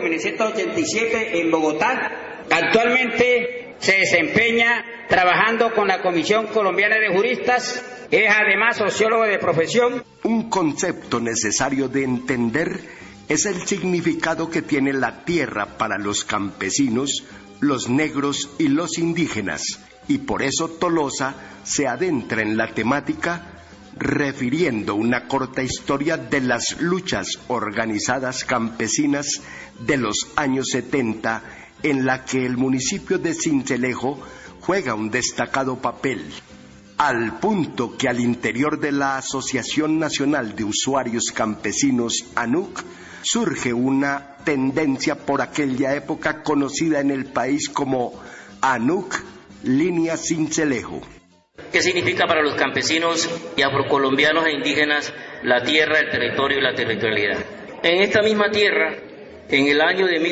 1987 en Bogotá. Actualmente se desempeña trabajando con la Comisión Colombiana de Juristas, es además sociólogo de profesión. Un concepto necesario de entender es el significado que tiene la tierra para los campesinos, los negros y los indígenas, y por eso Tolosa se adentra en la temática refiriendo una corta historia de las luchas organizadas campesinas de los años 70, en la que el municipio de Sincelejo juega un destacado papel, al punto que al interior de la Asociación Nacional de Usuarios Campesinos, ANUC, surge una tendencia por aquella época conocida en el país como ANUC Línea Sincelejo. ¿Qué significa para los campesinos y afrocolombianos e indígenas la tierra, el territorio y la territorialidad? En esta misma tierra, en el año de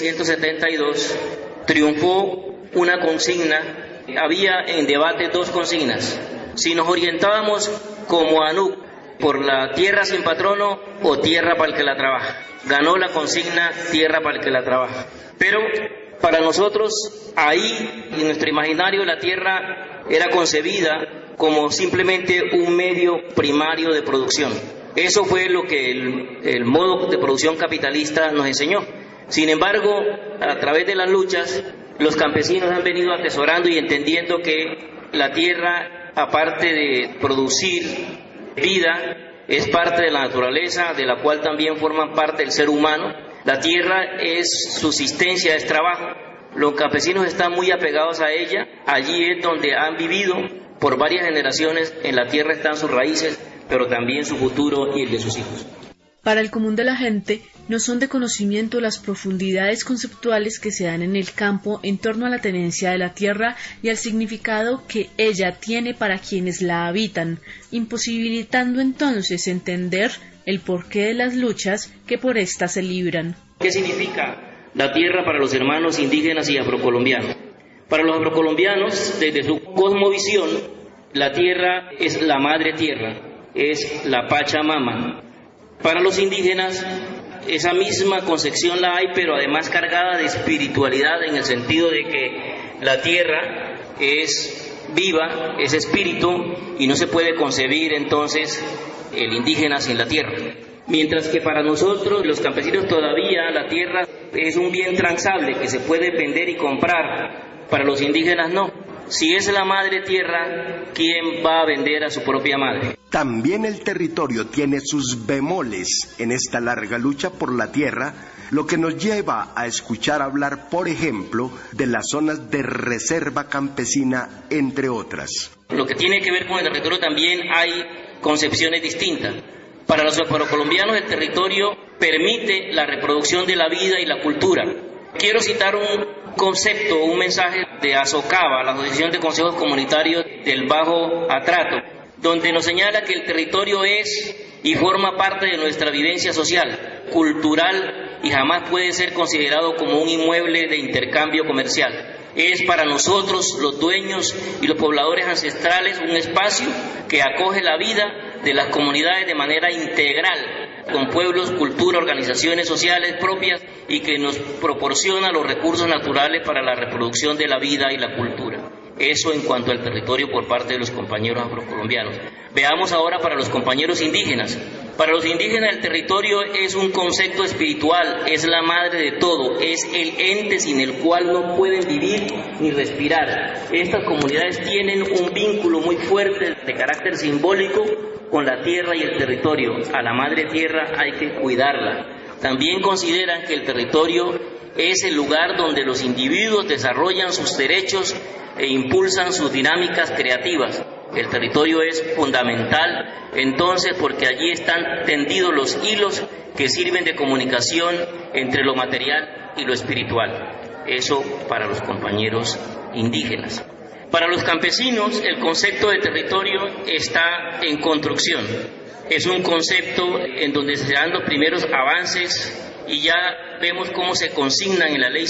1972, triunfó una consigna, había en debate 2 consignas. Si nos orientábamos como ANUC por la tierra sin patrono o tierra para el que la trabaja. Ganó la consigna tierra para el que la trabaja. Pero para nosotros, ahí, en nuestro imaginario, la tierra era concebida como simplemente un medio primario de producción. Eso fue lo que el modo de producción capitalista nos enseñó. Sin embargo, a través de las luchas, los campesinos han venido atesorando y entendiendo que la tierra, aparte de producir vida, es parte de la naturaleza, de la cual también forman parte el ser humano. La tierra es subsistencia, es trabajo. Los campesinos están muy apegados a ella. Allí es donde han vivido por varias generaciones. En la tierra están sus raíces, pero también su futuro y el de sus hijos. Para el común de la gente, no son de conocimiento las profundidades conceptuales que se dan en el campo en torno a la tenencia de la tierra y al significado que ella tiene para quienes la habitan, imposibilitando entonces entender el porqué de las luchas que por ésta se libran. ¿Qué significa la tierra para los hermanos indígenas y afrocolombianos? Para los afrocolombianos, desde su cosmovisión, la tierra es la madre tierra, es la Pachamama. Para los indígenas, esa misma concepción la hay, pero además cargada de espiritualidad, en el sentido de que la tierra es viva, es espíritu, y no se puede concebir entonces el indígena sin la tierra. Mientras que para nosotros, los campesinos, todavía la tierra es un bien transable que se puede vender y comprar. Para los indígenas no. Si es la madre tierra, ¿quién va a vender a su propia madre? También el territorio tiene sus bemoles en esta larga lucha por la tierra, lo que nos lleva a escuchar hablar, por ejemplo, de las zonas de reserva campesina, entre otras. Lo que tiene que ver con el territorio también hay concepciones distintas. Para los afrocolombianos el territorio permite la reproducción de la vida y la cultura. Quiero citar un concepto, un mensaje de ASOCABA, la Asociación de Consejos Comunitarios del Bajo Atrato, donde nos señala que el territorio es y forma parte de nuestra vivencia social, cultural, y jamás puede ser considerado como un inmueble de intercambio comercial. Es para nosotros, los dueños y los pobladores ancestrales, un espacio que acoge la vida de las comunidades de manera integral, con pueblos, cultura, organizaciones sociales propias, y que nos proporciona los recursos naturales para la reproducción de la vida y la cultura. Eso en cuanto al territorio por parte de los compañeros afrocolombianos. Veamos ahora para los compañeros indígenas. Para los indígenas el territorio es un concepto espiritual, es la madre de todo, es el ente sin el cual no pueden vivir ni respirar. Estas comunidades tienen un vínculo muy fuerte de carácter simbólico con la tierra y el territorio. A la madre tierra hay que cuidarla. También consideran que el territorio es el lugar donde los individuos desarrollan sus derechos e impulsan sus dinámicas creativas. El territorio es fundamental, entonces, porque allí están tendidos los hilos que sirven de comunicación entre lo material y lo espiritual. Eso para los compañeros indígenas. Para los campesinos, el concepto de territorio está en construcción. Es un concepto en donde se dan los primeros avances y ya vemos cómo se consignan en la Ley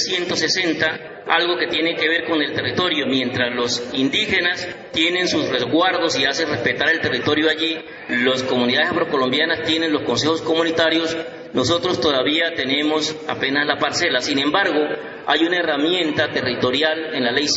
160 algo que tiene que ver con el territorio. Mientras los indígenas tienen sus resguardos y hacen respetar el territorio allí, las comunidades afrocolombianas tienen los consejos comunitarios, nosotros todavía tenemos apenas la parcela. Sin embargo, hay una herramienta territorial en la Ley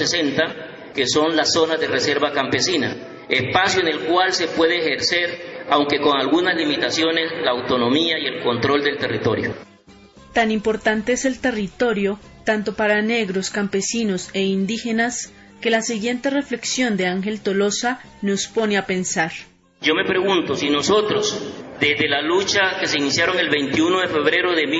160 que son las zonas de reserva campesina, espacio en el cual se puede ejercer, aunque con algunas limitaciones, la autonomía y el control del territorio. Tan importante es el territorio, tanto para negros, campesinos e indígenas, que la siguiente reflexión de Ángel Tolosa nos pone a pensar. Yo me pregunto si nosotros, desde la lucha que se iniciaron el 21 de febrero de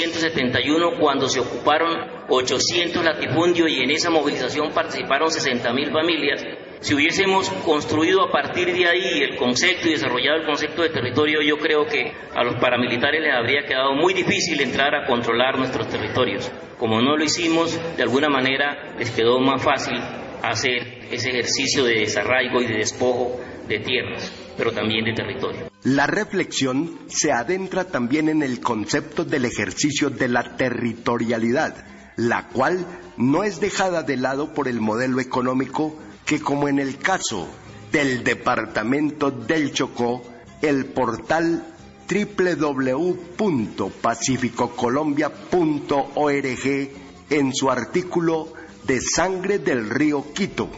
1971, cuando se ocuparon 800 latifundios y en esa movilización participaron 60.000 familias, si hubiésemos construido a partir de ahí el concepto y desarrollado el concepto de territorio, yo creo que a los paramilitares les habría quedado muy difícil entrar a controlar nuestros territorios. Como no lo hicimos, de alguna manera les quedó más fácil hacer ese ejercicio de desarraigo y de despojo de tierras, pero también de territorio. La reflexión se adentra también en el concepto del ejercicio de la territorialidad, la cual no es dejada de lado por el modelo económico que, como en el caso del departamento del Chocó, el portal www.pacificocolombia.org en su artículo de Sangre del río Quito,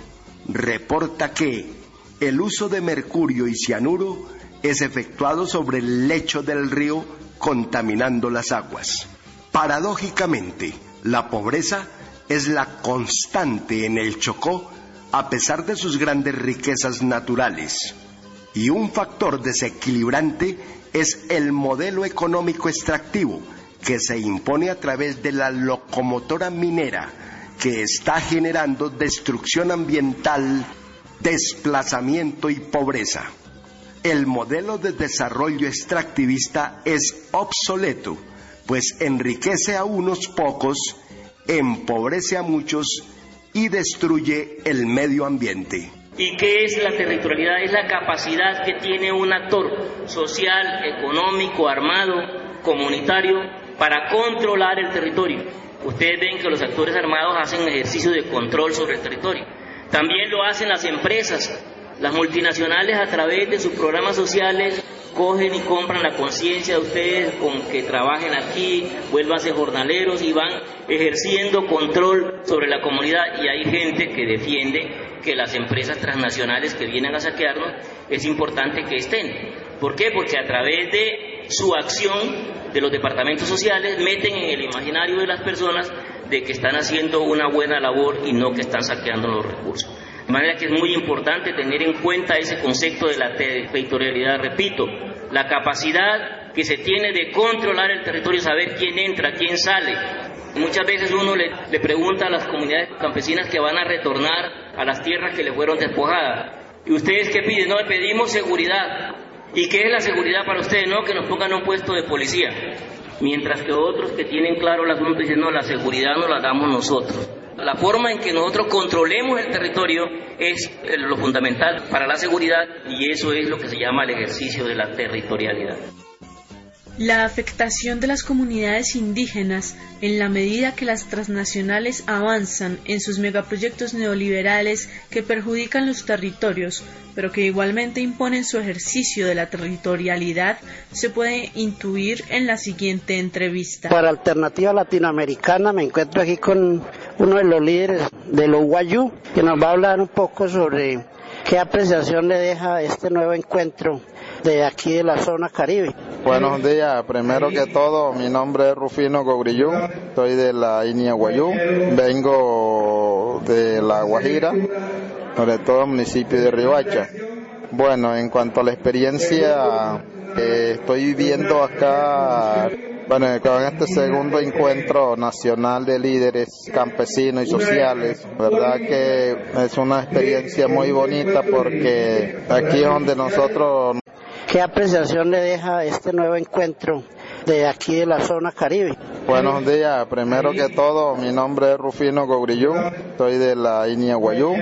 reporta que el uso de mercurio y cianuro es efectuado sobre el lecho del río, contaminando las aguas. Paradójicamente, la pobreza es la constante en el Chocó a pesar de sus grandes riquezas naturales. Y un factor desequilibrante es el modelo económico extractivo que se impone a través de la locomotora minera, que está generando destrucción ambiental, desplazamiento y pobreza. El modelo de desarrollo extractivista es obsoleto, pues enriquece a unos pocos, empobrece a muchos y destruye el medio ambiente. ¿Y qué es la territorialidad? Es la capacidad que tiene un actor social, económico, armado, comunitario, para controlar el territorio. Ustedes ven que los actores armados hacen ejercicio de control sobre el territorio. También lo hacen las empresas. Las multinacionales, a través de sus programas sociales, cogen y compran la conciencia de ustedes con que trabajen aquí, vuélvanse jornaleros y van ejerciendo control sobre la comunidad. Y hay gente que defiende que las empresas transnacionales que vienen a saquearnos es importante que estén. ¿Por qué? Porque a través de su acción de los departamentos sociales meten en el imaginario de las personas de que están haciendo una buena labor y no que están saqueando los recursos. De manera que es muy importante tener en cuenta ese concepto de la territorialidad. Repito, la capacidad que se tiene de controlar el territorio, saber quién entra, quién sale. Muchas veces uno le pregunta a las comunidades campesinas que van a retornar a las tierras que le fueron despojadas. ¿Y ustedes qué piden? No, pedimos seguridad. ¿Y qué es la seguridad para ustedes? No, que nos pongan un puesto de policía. Mientras que otros que tienen claro el asunto dicen, no, la seguridad nos la damos nosotros. La forma en que nosotros controlemos el territorio es lo fundamental para la seguridad, y eso es lo que se llama el ejercicio de la territorialidad. La afectación de las comunidades indígenas en la medida que las transnacionales avanzan en sus megaproyectos neoliberales que perjudican los territorios, pero que igualmente imponen su ejercicio de la territorialidad, se puede intuir en la siguiente entrevista. Para Alternativa Latinoamericana me encuentro aquí con uno de los líderes de los Wayuu, que nos va a hablar un poco sobre qué apreciación le deja este nuevo encuentro de aquí de la zona Caribe. Buenos días, primero que todo, mi nombre es Rufino Gogrillú, soy de la Inia Wayuu, vengo de La Guajira, sobre todo el municipio de Riohacha. Bueno, en cuanto a la experiencia que estoy viviendo acá, bueno, en este segundo encuentro nacional de líderes campesinos y sociales, verdad que es una experiencia muy bonita porque aquí es donde nosotros... ¿Qué apreciación le deja este nuevo encuentro de aquí de la zona Caribe? Buenos días, primero que todo, mi nombre es Rufino Gogrillú, soy de la Inia Wayuu,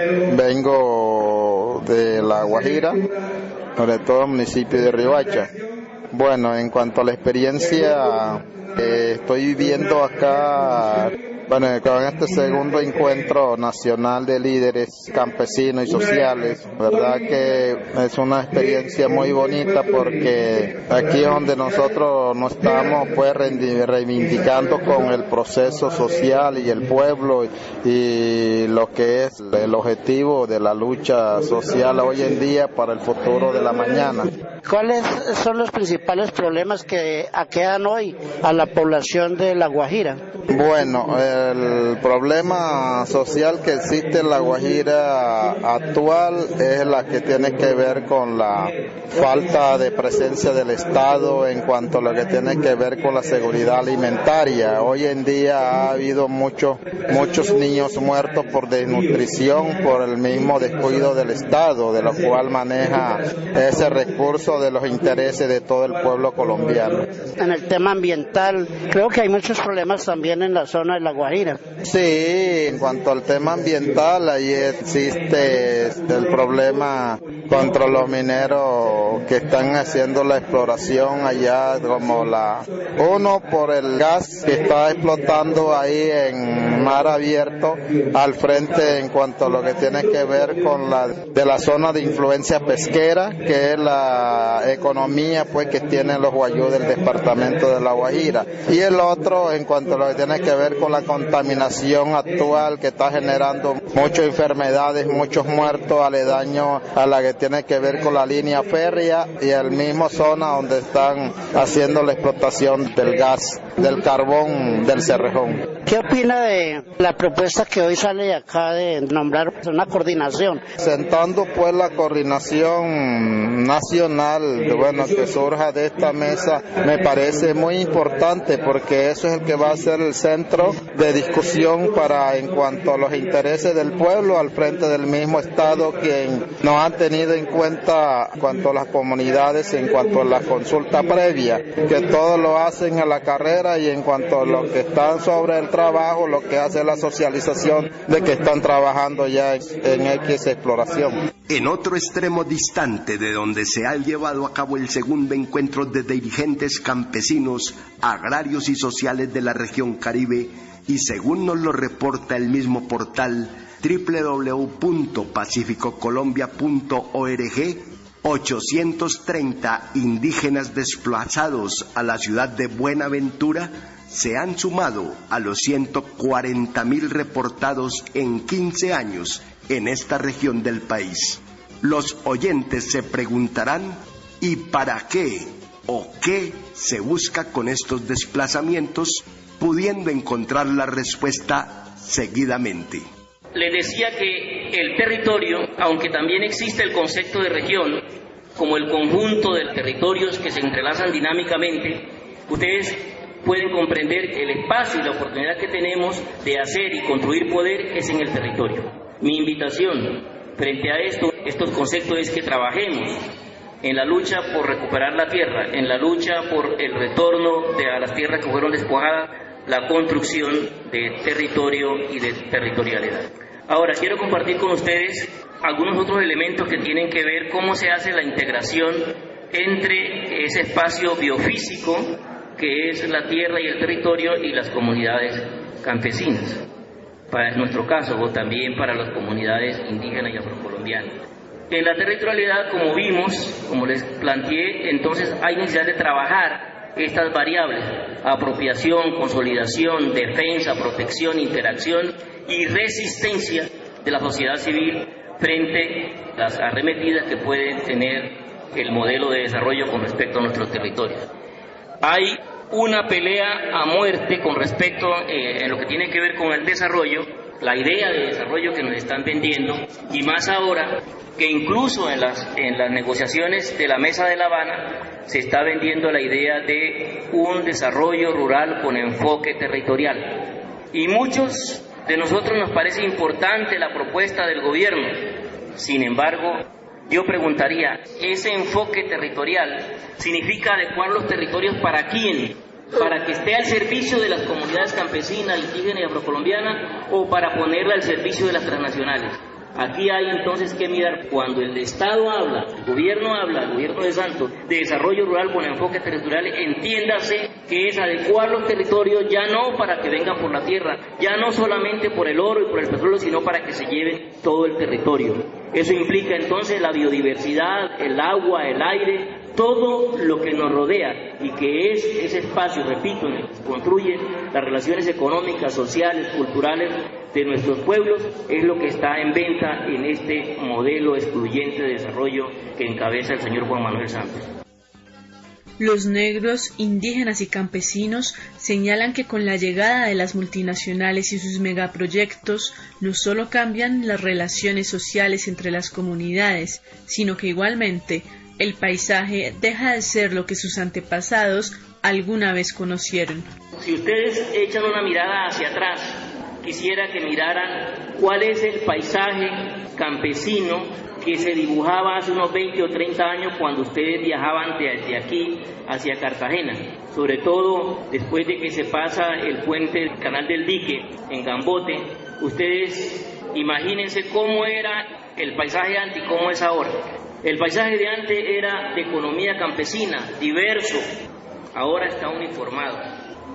vengo de La Guajira, sobre todo el municipio de Riohacha. Bueno, en cuanto a la experiencia que estoy viviendo acá, bueno, en este segundo encuentro nacional de líderes campesinos y sociales, verdad que es una experiencia muy bonita porque aquí es donde nosotros nos estamos pues reivindicando con el proceso social y el pueblo y lo que es el objetivo de la lucha social hoy en día para el futuro de la mañana. ¿Cuáles son los principales problemas que aquejan hoy a la población de La Guajira? Bueno, el problema social que existe en La Guajira actual es la que tiene que ver con la falta de presencia del Estado en cuanto a lo que tiene que ver con la seguridad alimentaria. Hoy en día ha habido muchos niños muertos por desnutrición, por el mismo descuido del Estado, de lo cual maneja ese recurso de los intereses de todo el pueblo colombiano. En el tema ambiental, creo que hay muchos problemas también en la zona de La Guajira. Sí, en cuanto al tema ambiental, ahí existe el problema contra los mineros que están haciendo la exploración allá, como uno por el gas que está explotando ahí en mar abierto al frente en cuanto a lo que tiene que ver con la zona de influencia pesquera, que es la economía pues que tienen los guayú del departamento de La Guajira, y el otro en cuanto a lo que tiene que ver con la contaminación actual que está generando muchas enfermedades, muchos muertos aledaños a la que tiene que ver con la línea férrea y el mismo zona donde están haciendo la explotación del gas, del carbón del Cerrejón. ¿Qué opina de la propuesta que hoy sale de acá de nombrar una coordinación? Sentando pues la coordinación nacional, bueno, que surja de esta mesa, me parece muy importante porque eso es el que va a ser el centro de discusión para en cuanto a los intereses del pueblo al frente del mismo Estado, quien nos han tenido en cuenta en cuanto a las comunidades, en cuanto a la consulta previa, que todos lo hacen a la carrera, y en cuanto a lo que están sobre el trabajo, lo que hace la socialización de que están trabajando ya en X exploración. En otro extremo distante de donde se ha llevado a cabo el segundo encuentro de dirigentes campesinos, agrarios y sociales de la región Caribe, y según nos lo reporta el mismo portal www.pacificocolombia.org, 830 indígenas desplazados a la ciudad de Buenaventura se han sumado a los 140.000 reportados en 15 años en esta región del país. Los oyentes se preguntarán, ¿y para qué o qué se busca con estos desplazamientos? Pudiendo encontrar la respuesta seguidamente. Les decía que el territorio, aunque también existe el concepto de región, como el conjunto de territorios que se entrelazan dinámicamente, ustedes pueden comprender que el espacio y la oportunidad que tenemos de hacer y construir poder es en el territorio. Mi invitación frente a estos conceptos es que trabajemos en la lucha por recuperar la tierra, en la lucha por el retorno a las tierras que fueron despojadas, la construcción de territorio y de territorialidad. Ahora, quiero compartir con ustedes algunos otros elementos que tienen que ver cómo se hace la integración entre ese espacio biofísico que es la tierra y el territorio y las comunidades campesinas, para nuestro caso, o también para las comunidades indígenas y afrocolombianas. En la territorialidad, como vimos, como les planteé, entonces hay necesidad de trabajar estas variables: apropiación, consolidación, defensa, protección, interacción y resistencia de la sociedad civil frente a las arremetidas que puede tener el modelo de desarrollo con respecto a nuestros territorios. Hay una pelea a muerte con respecto en lo que tiene que ver con el desarrollo, la idea de desarrollo que nos están vendiendo, y más ahora que incluso en las negociaciones de la Mesa de La Habana se está vendiendo la idea de un desarrollo rural con enfoque territorial. Y muchos de nosotros nos parece importante la propuesta del gobierno. Sin embargo, yo preguntaría, ¿ese enfoque territorial significa adecuar los territorios para quién? ¿Para que esté al servicio de las comunidades campesinas, indígenas y afrocolombianas, o para ponerla al servicio de las transnacionales? Aquí hay entonces que mirar, cuando el Estado habla, el gobierno de Santos, de desarrollo rural con enfoque territorial, entiéndase que es adecuar los territorios ya no para que vengan por la tierra, ya no solamente por el oro y por el petróleo, sino para que se lleven todo el territorio. Eso implica entonces la biodiversidad, el agua, el aire, todo lo que nos rodea, y que es ese espacio, repito, en el que se construyen las relaciones económicas, sociales, culturales de nuestros pueblos, es lo que está en venta en este modelo excluyente de desarrollo que encabeza el señor Juan Manuel Santos. Los negros, indígenas y campesinos señalan que con la llegada de las multinacionales y sus megaproyectos no solo cambian las relaciones sociales entre las comunidades, sino que igualmente el paisaje deja de ser lo que sus antepasados alguna vez conocieron. Si ustedes echan una mirada hacia atrás, quisiera que miraran cuál es el paisaje campesino que se dibujaba hace unos 20 o 30 años cuando ustedes viajaban desde aquí hacia Cartagena, sobre todo después de que se pasa el puente del Canal del Dique en Gambote. Ustedes imagínense cómo era el paisaje antes y cómo es ahora. El paisaje de antes era de economía campesina, diverso, ahora está uniformado.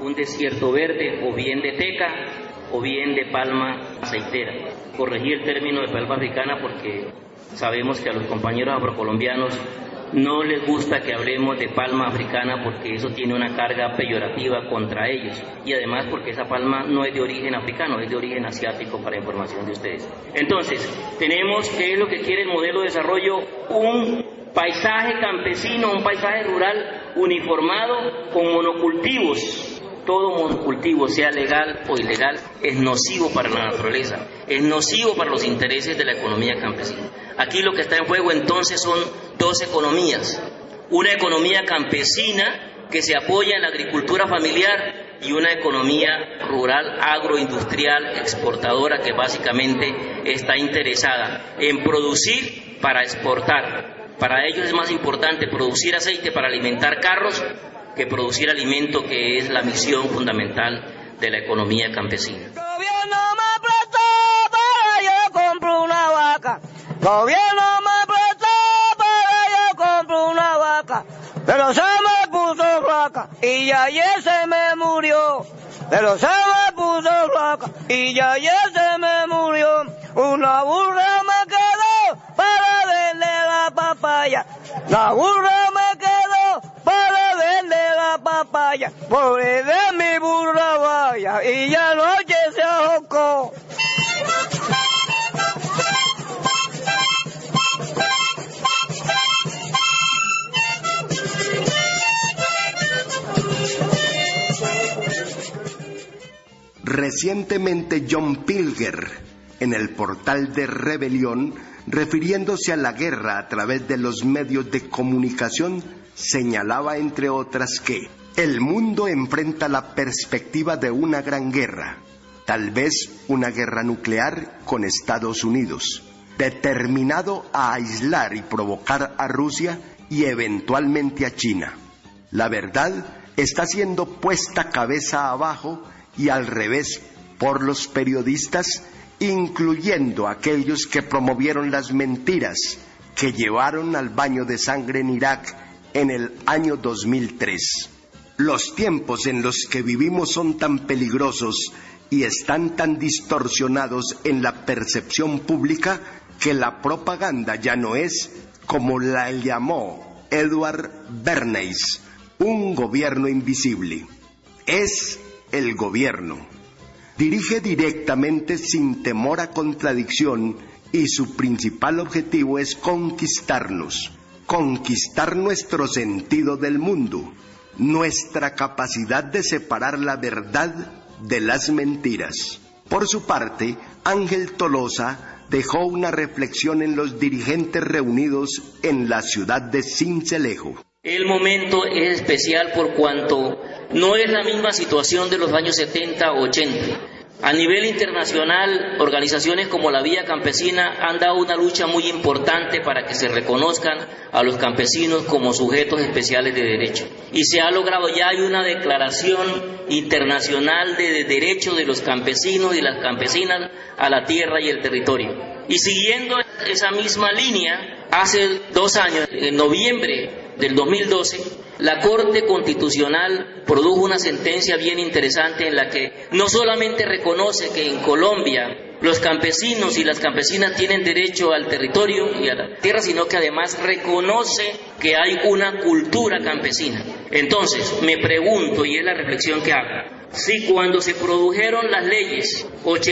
un desierto verde o bien de teca o bien de palma aceitera. Corregí el término de palma africana porque sabemos que a los compañeros afrocolombianos no les gusta que hablemos de palma africana porque eso tiene una carga peyorativa contra ellos, y además porque esa palma no es de origen africano, es de origen asiático, para información de ustedes. Entonces, tenemos, ¿qué es lo que quiere el modelo de desarrollo? Un paisaje campesino, un paisaje rural uniformado con monocultivos. Todo monocultivo, sea legal o ilegal, es nocivo para la naturaleza, es nocivo para los intereses de la economía campesina. Aquí lo que está en juego entonces son dos economías: una economía campesina que se apoya en la agricultura familiar y una economía rural agroindustrial exportadora que básicamente está interesada en producir para exportar. Para ellos es más importante producir aceite para alimentar carros que producir alimento, que es la misión fundamental de la economía campesina. Gobierno me prestó para yo compro una vaca. Gobierno me prestó para yo compro una vaca. Pero se me puso flaca y ya ayer se me murió. Pero se me puso flaca y ya ayer se me murió. Una burra me quedó para verle la papaya. La burra me quedó para verle la papaya. Pobre de mi burra vaya y ya anoche se ahogó. Recientemente John Pilger, en el portal de Rebelión, refiriéndose a la guerra a través de los medios de comunicación, señalaba, entre otras, que el mundo enfrenta la perspectiva de una gran guerra, tal vez una guerra nuclear con Estados Unidos, determinado a aislar y provocar a Rusia y eventualmente a China. La verdad está siendo puesta cabeza abajo y al revés por los periodistas, incluyendo aquellos que promovieron las mentiras que llevaron al baño de sangre en Irak en el año 2003. Los tiempos en los que vivimos son tan peligrosos y están tan distorsionados en la percepción pública que la propaganda ya no es, como la llamó Edward Bernays, un gobierno invisible. Es el gobierno. Dirige directamente sin temor a contradicción y su principal objetivo es conquistarnos, conquistar nuestro sentido del mundo, nuestra capacidad de separar la verdad de las mentiras. Por su parte, Ángel Tolosa dejó una reflexión en los dirigentes reunidos en la ciudad de Sincelejo. El momento es especial por cuanto no es la misma situación de los años 70 o 80. A nivel internacional, organizaciones como la Vía Campesina han dado una lucha muy importante para que se reconozcan a los campesinos como sujetos especiales de derecho. Y se ha logrado, ya hay una declaración internacional de derecho de los campesinos y las campesinas a la tierra y el territorio. Y siguiendo esa misma línea, hace 2 años, en noviembre del 2012, la Corte Constitucional produjo una sentencia bien interesante en la que no solamente reconoce que en Colombia los campesinos y las campesinas tienen derecho al territorio y a la tierra, sino que además reconoce que hay una cultura campesina. Entonces, me pregunto, y es la reflexión que hago, si cuando se produjeron las leyes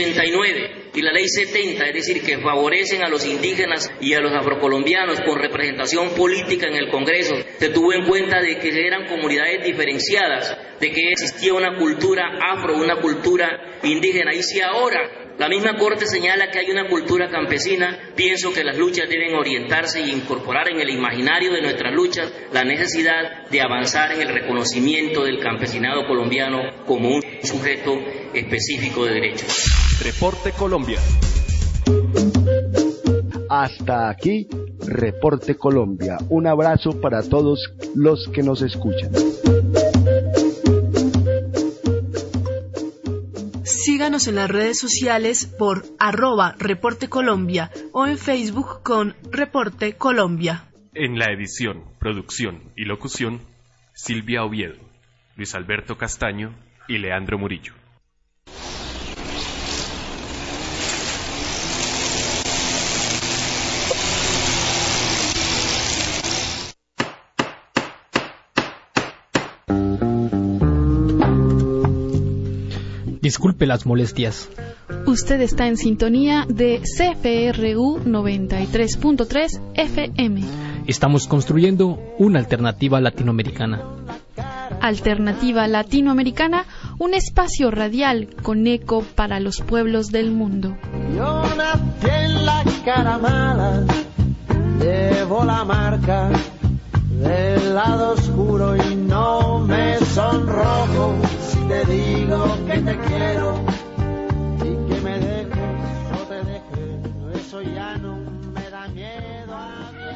89 y la ley 70, es decir, que favorecen a los indígenas y a los afrocolombianos con representación política en el Congreso, se tuvo en cuenta de que eran comunidades diferenciadas, de que existía una cultura afro, una cultura indígena, y si ahora la misma Corte señala que hay una cultura campesina, pienso que las luchas deben orientarse e incorporar en el imaginario de nuestras luchas la necesidad de avanzar en el reconocimiento del campesinado colombiano como un sujeto específico de derechos. Reporte Colombia. Hasta aquí, Reporte Colombia. Un abrazo para todos los que nos escuchan. Síganos en las redes sociales por @Reporte Colombia o en Facebook con Reporte Colombia. En la edición, producción y locución, Silvia Oviedo, Luis Alberto Castaño y Leandro Murillo. Disculpe las molestias. Usted está en sintonía de CFRU 93.3 FM. Estamos construyendo una alternativa latinoamericana. Alternativa Latinoamericana, un espacio radial con eco para los pueblos del mundo. Yo nací en la cara mala, llevo la marca del lado oscuro y no me sonrojo si te digo que te quiero y que me dejes o te dejes, eso ya no me da miedo a mi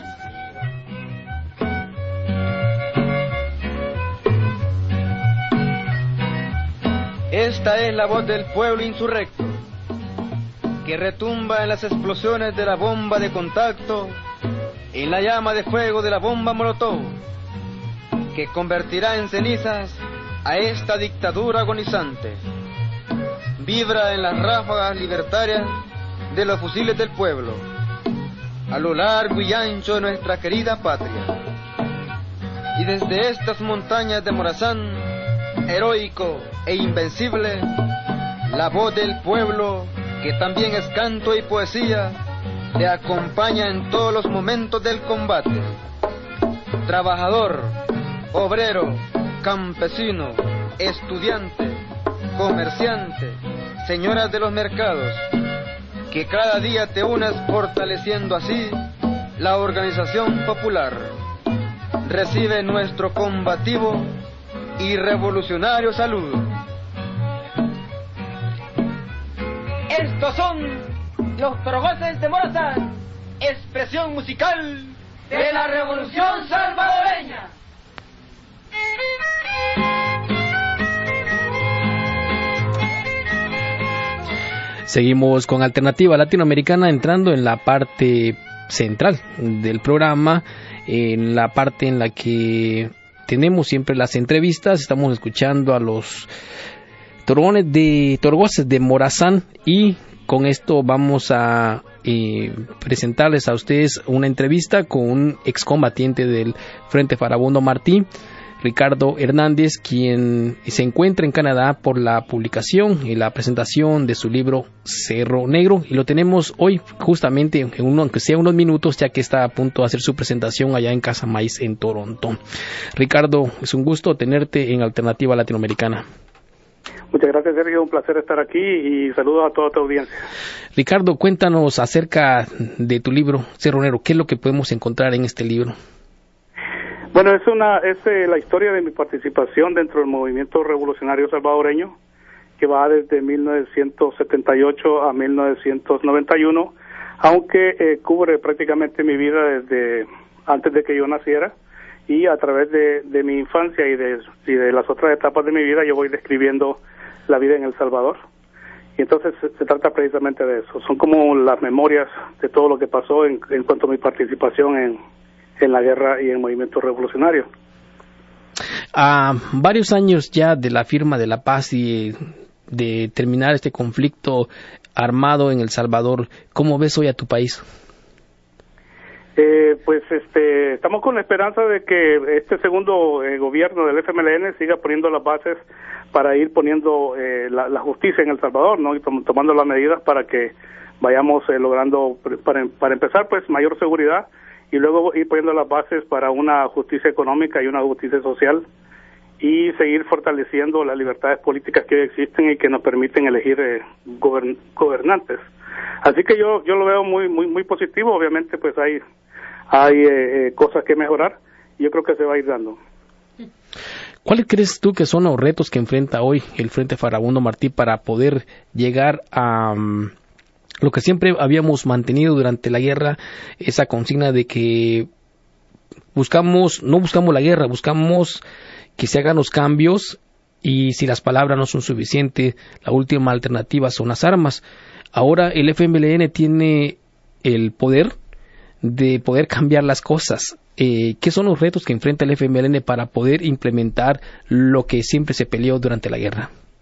estilo. Esta es la voz del pueblo insurrecto, que retumba en las explosiones de la bomba de contacto, en la llama de fuego de la bomba molotov, que convertirá en cenizas a esta dictadura agonizante. Vibra en las ráfagas libertarias de los fusiles del pueblo, a lo largo y ancho de nuestra querida patria. Y desde estas montañas de Morazán, heroico e invencible, la voz del pueblo, que también es canto y poesía, te acompaña en todos los momentos del combate. Trabajador, obrero, campesino, estudiante, comerciante, señoras de los mercados, que cada día te unas fortaleciendo así la organización popular. Recibe nuestro combativo y revolucionario saludo. Estos son los Torgoces de Morazán, expresión musical de la revolución salvadoreña. Seguimos con Alternativa Latinoamericana, entrando en la parte central del programa, en la parte en la que tenemos siempre las entrevistas. Estamos escuchando a los Torgoces de Morazán, y con esto vamos a presentarles a ustedes una entrevista con un excombatiente del Frente Farabundo Martí, Ricardo Hernández, quien se encuentra en Canadá por la publicación y la presentación de su libro Cerro Negro, y lo tenemos hoy justamente aunque sea unos minutos, ya que está a punto de hacer su presentación allá en Casa Maíz en Toronto. Ricardo, es un gusto tenerte en Alternativa Latinoamericana. Muchas gracias, Sergio, un placer estar aquí y saludos a toda tu audiencia. Ricardo, cuéntanos acerca de tu libro Cerro Negro. ¿Qué es lo que podemos encontrar en este libro? Bueno, es la historia de mi participación dentro del movimiento revolucionario salvadoreño, que va desde 1978 a 1991, aunque cubre prácticamente mi vida desde antes de que yo naciera, y a través de mi infancia y de las otras etapas de mi vida yo voy describiendo la vida en El Salvador. Y entonces se trata precisamente de eso. Son como las memorias de todo lo que pasó en cuanto a mi participación en la guerra y en el movimiento revolucionario. A varios años ya de la firma de la paz y de terminar este conflicto armado en El Salvador, ¿cómo ves hoy a tu país? Estamos con la esperanza de que este segundo gobierno del FMLN siga poniendo las bases para ir poniendo la justicia en El Salvador, ¿no? Y tomando las medidas para que vayamos logrando, para empezar, pues mayor seguridad, y luego ir poniendo las bases para una justicia económica y una justicia social, y seguir fortaleciendo las libertades políticas que hoy existen y que nos permiten elegir gobernantes. Así que yo lo veo muy positivo. Obviamente pues hay cosas que mejorar, y yo creo que se va a ir dando. ¿Cuáles crees tú que son los retos que enfrenta hoy el Frente Farabundo Martí para poder llegar a lo que siempre habíamos mantenido durante la guerra, esa consigna de que no buscamos la guerra, buscamos que se hagan los cambios, y si las palabras no son suficientes, la última alternativa son las armas? Ahora el FMLN tiene el poder de poder cambiar las cosas. ¿Qué son los retos que enfrenta el FMLN para poder implementar lo que siempre se peleó durante la guerra?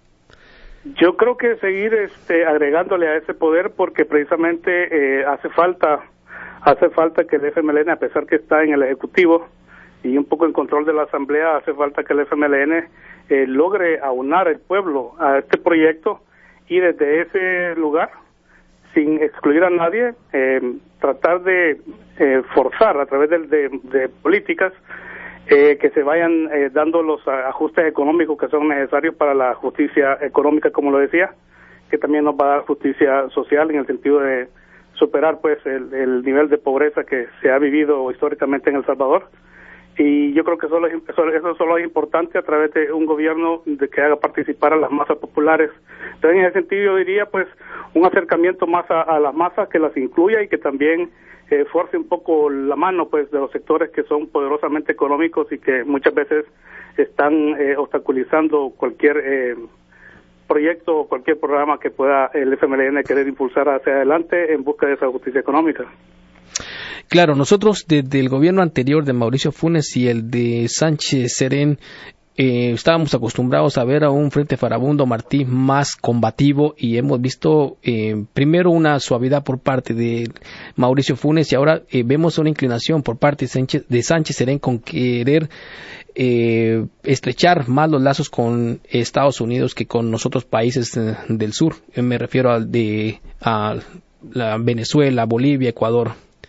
Yo creo que seguir agregándole a ese poder, porque precisamente hace falta que el FMLN, a pesar que está en el Ejecutivo y un poco en control de la Asamblea, hace falta que el FMLN logre aunar el pueblo a este proyecto y desde ese lugar, sin excluir a nadie, tratar de forzar a través de políticas que se vayan dando los ajustes económicos que son necesarios para la justicia económica, como lo decía, que también nos va a dar justicia social en el sentido de superar pues el nivel de pobreza que se ha vivido históricamente en El Salvador. Y yo creo que eso solo es importante a través de un gobierno que haga participar a las masas populares. Entonces, en ese sentido, yo diría, pues, un acercamiento más a las masas, que las incluya y que también force un poco la mano, pues, de los sectores que son poderosamente económicos y que muchas veces están obstaculizando cualquier proyecto o cualquier programa que pueda el FMLN querer impulsar hacia adelante en busca de esa justicia económica. Claro, nosotros desde el gobierno anterior de Mauricio Funes y el de Sánchez Serén estábamos acostumbrados a ver a un Frente Farabundo Martí más combativo, y hemos visto primero una suavidad por parte de Mauricio Funes, y ahora vemos una inclinación por parte de Sánchez Serén con querer estrechar más los lazos con Estados Unidos que con los otros países del sur. Me refiero a la Venezuela, Bolivia, Ecuador.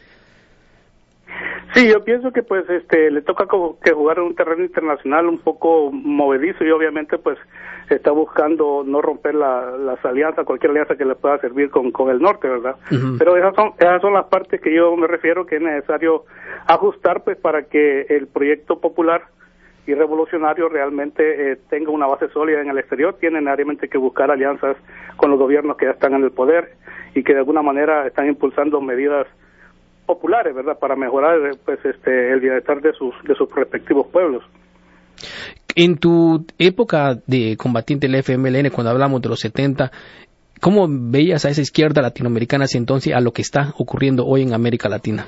Sí, yo pienso que pues le toca que jugar en un terreno internacional un poco movedizo, y obviamente pues está buscando no romper las alianzas, cualquier alianza que le pueda servir con el norte, ¿verdad? Uh-huh. Pero esas son las partes que yo me refiero que es necesario ajustar pues para que el proyecto popular y revolucionario realmente tenga una base sólida en el exterior. Tiene necesariamente que buscar alianzas con los gobiernos que ya están en el poder y que de alguna manera están impulsando medidas populares, ¿verdad?, para mejorar pues el bienestar de sus respectivos pueblos. En tu época de combatiente del FMLN, cuando hablamos de los 70, ¿cómo veías a esa izquierda latinoamericana hacia entonces a lo que está ocurriendo hoy en América Latina?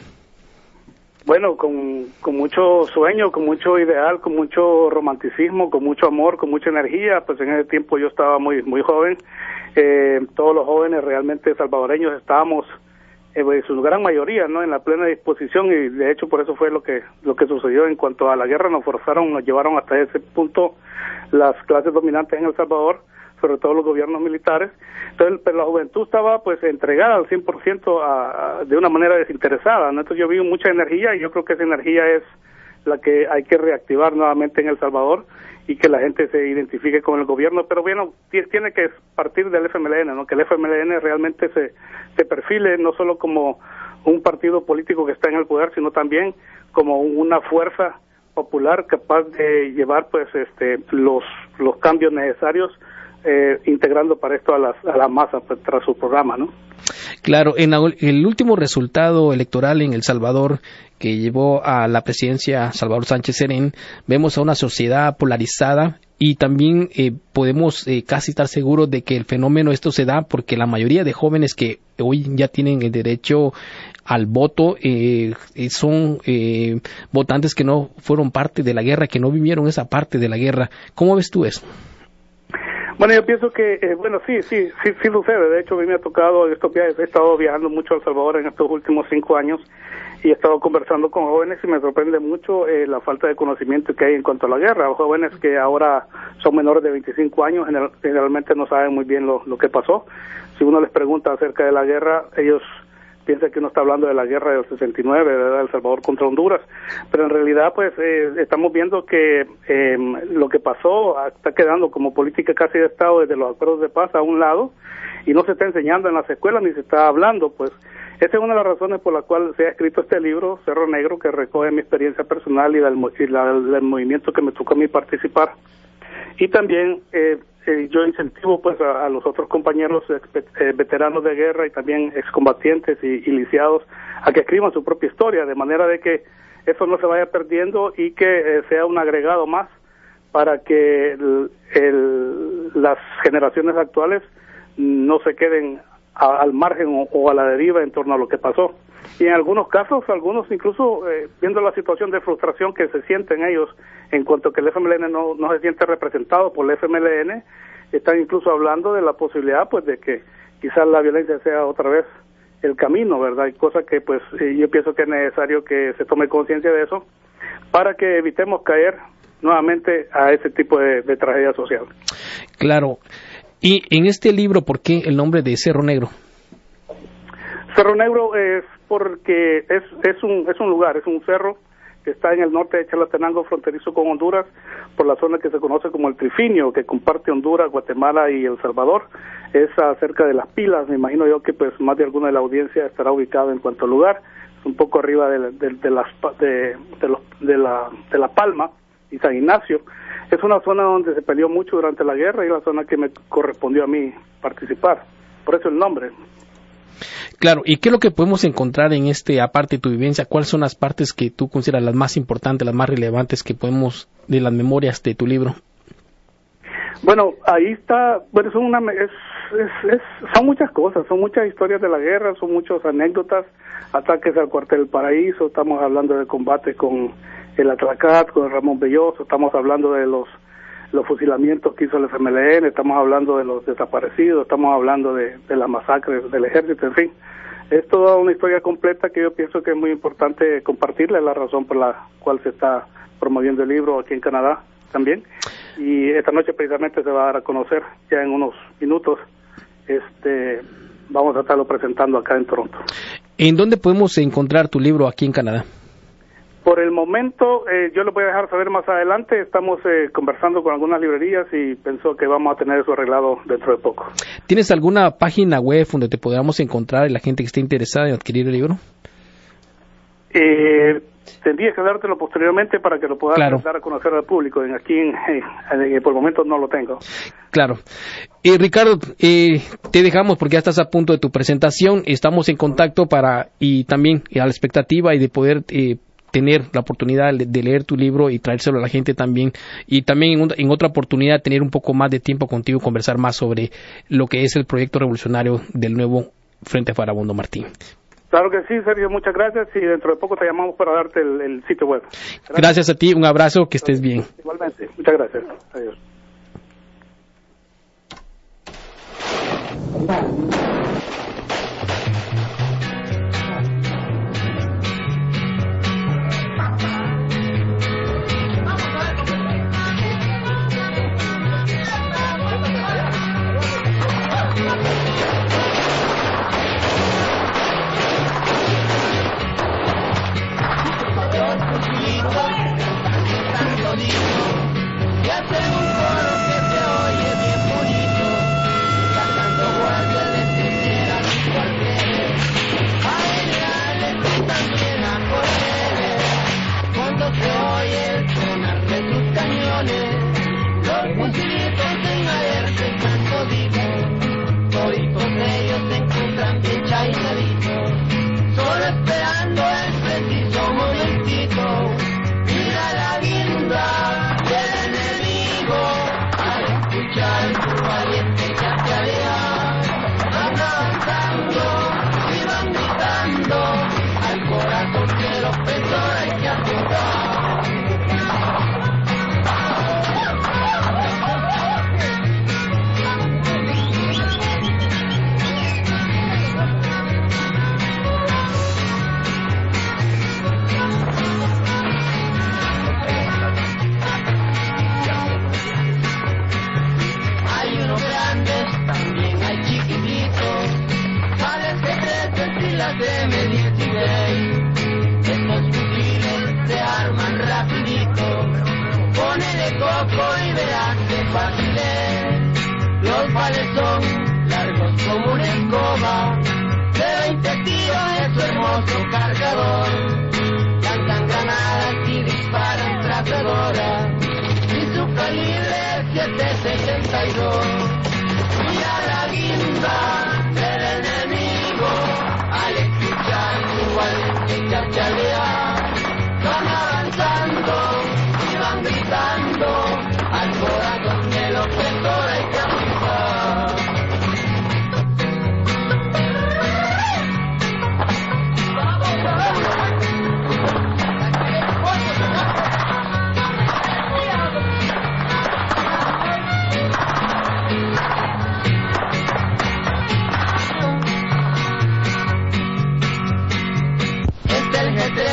Bueno, con mucho sueño, con mucho ideal, con mucho romanticismo, con mucho amor, con mucha energía. Pues en ese tiempo yo estaba muy joven. Todos los jóvenes realmente salvadoreños estábamos en su gran mayoría, ¿no?, en la plena disposición, y de hecho por eso fue lo que sucedió en cuanto a la guerra. Nos llevaron hasta ese punto las clases dominantes en El Salvador, sobre todo los gobiernos militares. Entonces, pero la juventud estaba pues entregada al 100% de una manera desinteresada, ¿no? Entonces yo vi mucha energía, y yo creo que esa energía es la que hay que reactivar nuevamente en El Salvador, y que la gente se identifique con el gobierno. Pero bueno, tiene que partir del FMLN, ¿no?, que el FMLN realmente se perfile no solo como un partido político que está en el poder, sino también como una fuerza popular capaz de llevar pues los cambios necesarios, integrando para esto a la masa pues, tras su programa, ¿no? Claro, en el último resultado electoral en El Salvador, que llevó a la presidencia Salvador Sánchez Serén, vemos a una sociedad polarizada, y también podemos casi estar seguros de que el fenómeno esto se da porque la mayoría de jóvenes que hoy ya tienen el derecho al voto son votantes que no fueron parte de la guerra, que no vivieron esa parte de la guerra. ¿Cómo ves tú eso? Bueno, yo pienso que, sí sucede. De hecho, a mí me ha tocado estos viajes. He estado viajando mucho a El Salvador en estos últimos 5 años y he estado conversando con jóvenes, y me sorprende mucho la falta de conocimiento que hay en cuanto a la guerra. Los jóvenes que ahora son menores de 25 años generalmente no saben muy bien lo que pasó. Si uno les pregunta acerca de la guerra, ellos piensa que uno está hablando de la guerra del 69, ¿verdad?, El Salvador contra Honduras, pero en realidad pues estamos viendo que lo que pasó está quedando como política casi de Estado desde los acuerdos de paz a un lado, y no se está enseñando en las escuelas ni se está hablando. Pues esa es una de las razones por la cual se ha escrito este libro, Cerro Negro, que recoge mi experiencia personal y del movimiento que me tocó a mí participar. Y también yo incentivo pues a los otros compañeros veteranos de guerra y también excombatientes y lisiados a que escriban su propia historia, de manera de que eso no se vaya perdiendo y que sea un agregado más para que las generaciones actuales no se queden al margen o a la deriva en torno a lo que pasó. Y en algunos casos, algunos incluso viendo la situación de frustración que se sienten ellos en cuanto que el FMLN no se siente representado por el FMLN, están incluso hablando de la posibilidad pues de que quizás la violencia sea otra vez el camino, ¿verdad? Y cosa que pues yo pienso que es necesario que se tome conciencia de eso para que evitemos caer nuevamente a ese tipo de tragedia social. Claro. Y en este libro, ¿por qué el nombre de Cerro Negro? Cerro Negro es porque es un lugar, es un cerro que está en el norte de Chalatenango, fronterizo con Honduras, por la zona que se conoce como el Trifinio, que comparte Honduras, Guatemala y El Salvador. Es cerca de Las Pilas. Me imagino yo que pues más de alguna de la audiencia estará ubicado en cuanto al lugar. Es un poco arriba de La Palma y San Ignacio. Es una zona donde se peleó mucho durante la guerra y la zona que me correspondió a mí participar. Por eso el nombre. Claro, ¿y qué es lo que podemos encontrar en aparte de tu vivencia? ¿Cuáles son las partes que tú consideras las más importantes, las más relevantes que podemos, de las memorias de tu libro? Bueno, ahí está, bueno, son muchas cosas, son muchas historias de la guerra, son muchas anécdotas, ataques al cuartel del Paraíso, estamos hablando de combate con el Atlacat, con el Ramón Belloso, estamos hablando de los fusilamientos que hizo el FMLN, estamos hablando de los desaparecidos, estamos hablando de las masacres del ejército, en fin. Es toda una historia completa que yo pienso que es muy importante compartirla, es la razón por la cual se está promoviendo el libro aquí en Canadá también. Y esta noche precisamente se va a dar a conocer, ya en unos minutos, vamos a estarlo presentando acá en Toronto. ¿En dónde podemos encontrar tu libro aquí en Canadá? Por el momento, yo lo voy a dejar saber más adelante. Estamos conversando con algunas librerías y pienso que vamos a tener eso arreglado dentro de poco. ¿Tienes alguna página web donde te podamos encontrar la gente que esté interesada en adquirir el libro? Tendría que dártelo posteriormente para que lo puedas dar a conocer al público. Aquí, por el momento, no lo tengo. Claro. Ricardo, te dejamos porque ya estás a punto de tu presentación. Estamos en contacto y también a la expectativa y de poder tener la oportunidad de leer tu libro y traérselo a la gente también, y también en otra oportunidad tener un poco más de tiempo contigo y conversar más sobre lo que es el proyecto revolucionario del nuevo Frente Farabundo Martín. Claro que sí, Sergio, muchas gracias, y dentro de poco te llamamos para darte el sitio web. Gracias a ti, un abrazo, que estés bien. Igualmente, muchas gracias. Adiós. Y hace un coro que se oye bien bonito, cantando guardia de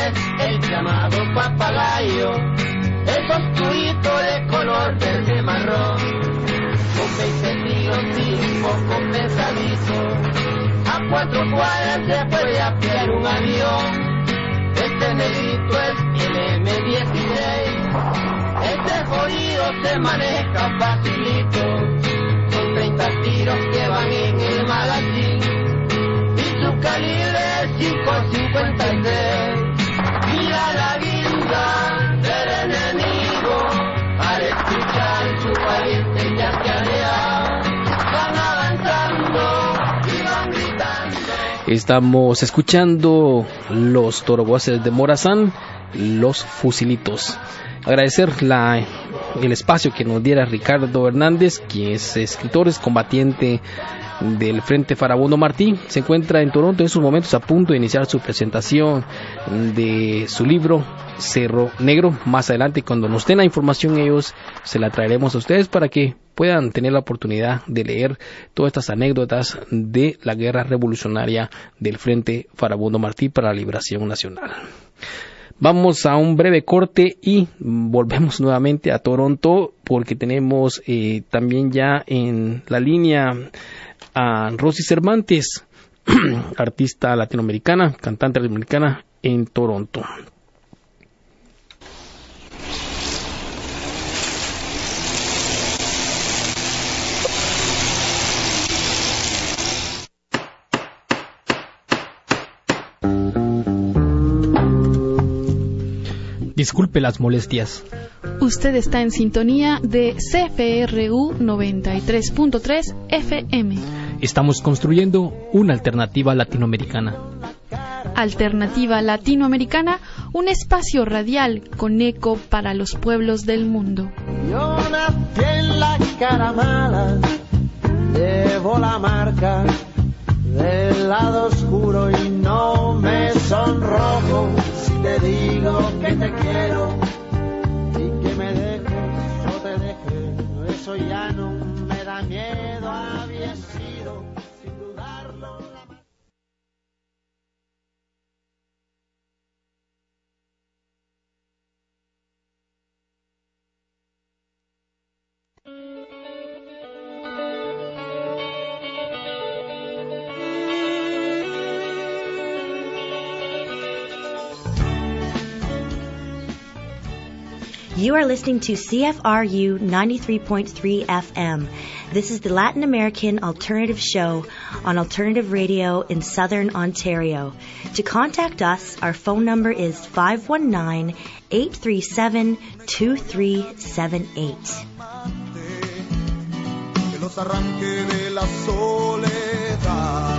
es el llamado papagayo, es oscurito de color verde marrón, con 20 tiros y un poco pesadito, a 4 cuadras se puede apiar un avión. Este negrito es el M16, este jodido se maneja facilito, con 30 tiros que van en el magazine, y su calibre es 5.56. Mira la guinda del enemigo, al escuchar su valiente yaquear, van avanzando y van gritando. Estamos escuchando los toroboaces de Morazán, los fusilitos. Agradecer el espacio que nos diera Ricardo Hernández, quien es escritor, es combatiente del Frente Farabundo Martí. Se encuentra en Toronto en estos momentos a punto de iniciar su presentación de su libro Cerro Negro. Más adelante, cuando nos den la información ellos, se la traeremos a ustedes para que puedan tener la oportunidad de leer todas estas anécdotas de la guerra revolucionaria del Frente Farabundo Martí para la Liberación Nacional. Vamos a un breve corte y volvemos nuevamente a Toronto porque tenemos también ya en la línea a Rosy Cervantes, artista latinoamericana, cantante latinoamericana en Toronto. Disculpe las molestias. Usted está en sintonía de CFRU 93.3 FM. Estamos construyendo una alternativa latinoamericana. Alternativa Latinoamericana, un espacio radial con eco para los pueblos del mundo. Yo nací en la cara mala, llevo la marca del lado oscuro y no me sonrojo si te digo que te quiero y que me dejes, yo te dejé, eso ya no me da miedo, había sido sin dudarlo. You are listening to CFRU 93.3 FM. This is the Latin American Alternative Show on Alternative Radio in Southern Ontario. To contact us, our phone number is 519-837-2378. Que los arranque de la soledad.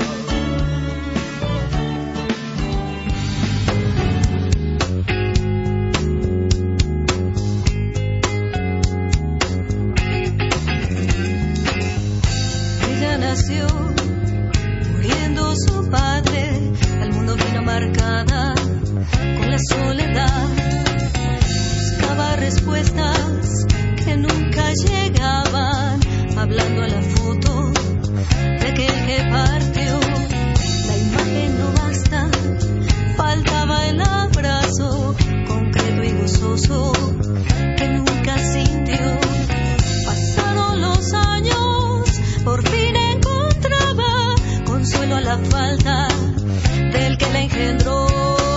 Nació muriendo su padre, al mundo vino marcada con la soledad. Buscaba respuestas que nunca llegaban, hablando a la foto de aquel que partió. La imagen no basta, faltaba el abrazo concreto y gozoso que nunca sintió. Pasaron los años, por fin consuelo a la falta del que la engendró.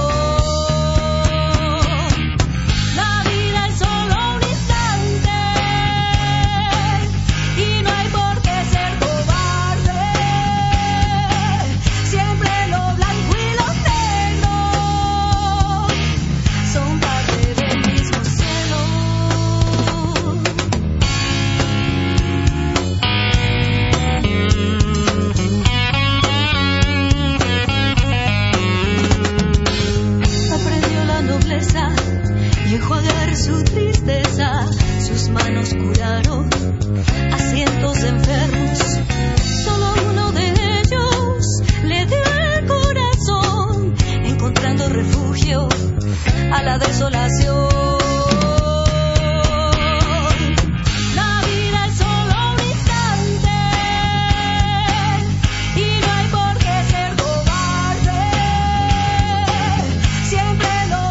La vida es solo un instante y no hay por qué ser cobarde. Siempre lo blanco y lo negro son parte del mismo cielo. Y enjuagar su tristeza, sus manos curaron a cientos de enfermos. Solo uno de ellos le dio el corazón, encontrando refugio a la desolación. La vida es solo un instante y no hay por qué ser cobarde. Siempre lo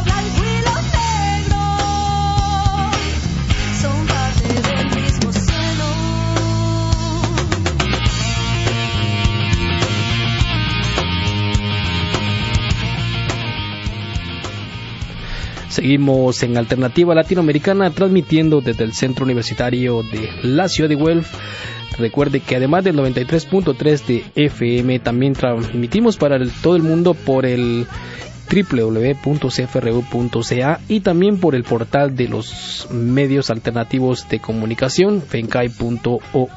Seguimos en Alternativa Latinoamericana, transmitiendo desde el Centro Universitario de la Ciudad de Guelph. Recuerde que además del 93.3 de FM, también transmitimos para todo el mundo por el www.cfru.ca y también por el portal de los medios alternativos de comunicación, fencai.org.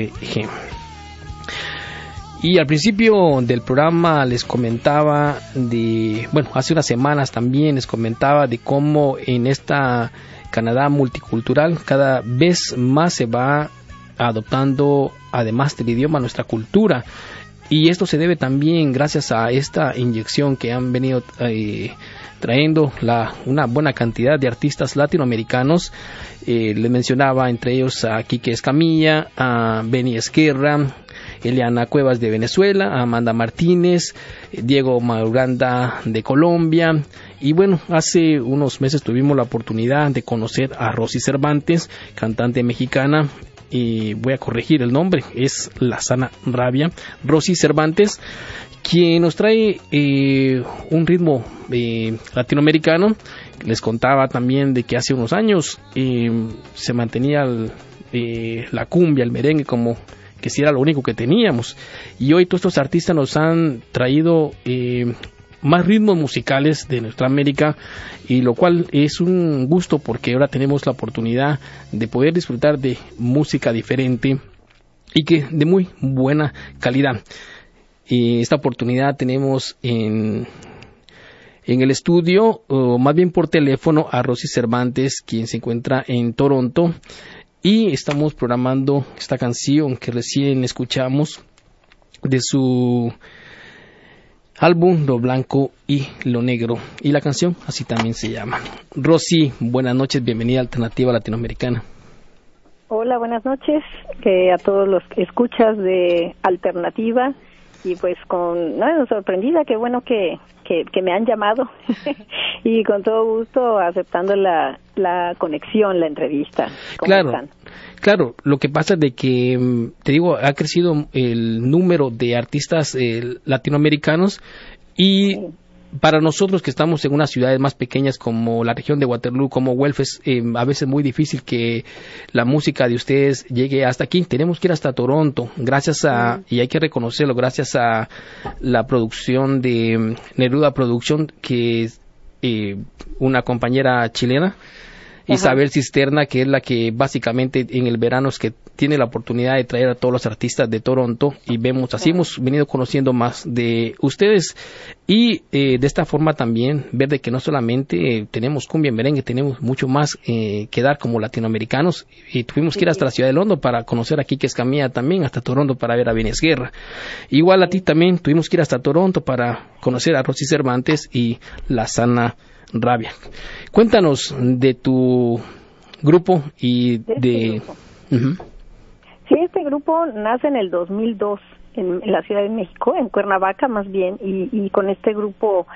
Y al principio del programa les comentaba hace unas semanas también les comentaba de cómo en esta Canadá multicultural cada vez más se va adoptando, además del idioma, nuestra cultura. Y esto se debe también gracias a esta inyección que han venido trayendo una buena cantidad de artistas latinoamericanos. Les mencionaba entre ellos a Quique Escamilla, a Benny Esquerra, Eliana Cuevas de Venezuela, a Amanda Martínez, Diego Mauranda de Colombia. Y bueno, hace unos meses tuvimos la oportunidad de conocer a Rosy Cervantes, cantante mexicana. Y voy a corregir el nombre, es La Sana Rabia, Rosy Cervantes, quien nos trae un ritmo latinoamericano. Les contaba también de que hace unos años se mantenía la cumbia, el merengue, como que si era lo único que teníamos, y hoy todos estos artistas nos han traído más ritmos musicales de nuestra América, y lo cual es un gusto porque ahora tenemos la oportunidad de poder disfrutar de música diferente y que de muy buena calidad. Y esta oportunidad tenemos en el estudio, o más bien por teléfono, a Rosy Cervantes, quien se encuentra en Toronto, y estamos programando esta canción que recién escuchamos de su álbum Lo Blanco y Lo Negro, y la canción así también se llama. Rosy, buenas noches, bienvenida a Alternativa Latinoamericana. Hola, buenas noches a todos los que escuchas de Alternativa, y pues sorprendida, qué bueno que me han llamado y con todo gusto aceptando la conexión, la entrevista. Claro. Están? Claro, lo que pasa es de que, te digo, ha crecido el número de artistas latinoamericanos, y para nosotros que estamos en unas ciudades más pequeñas como la región de Waterloo, como Guelph, es a veces muy difícil que la música de ustedes llegue hasta aquí. Tenemos que ir hasta Toronto, y hay que reconocerlo, gracias a la producción de Neruda Producción, que es una compañera chilena, Isabel Cisterna, que es la que básicamente en el verano es que tiene la oportunidad de traer a todos los artistas de Toronto, y así hemos venido conociendo más de ustedes, y de esta forma también ver de que no solamente tenemos cumbia y merengue, tenemos mucho más que dar como latinoamericanos, y tuvimos que ir hasta la ciudad de Londres para conocer a Quique Escamilla, también hasta Toronto para ver a Benny Esquerra. Igual a ti también tuvimos que ir hasta Toronto para conocer a Rosy Cervantes y La Sana Rabia. Cuéntanos de tu grupo y de... Sí, este grupo nace en el 2002 en la Ciudad de México, en Cuernavaca más bien, y con este grupo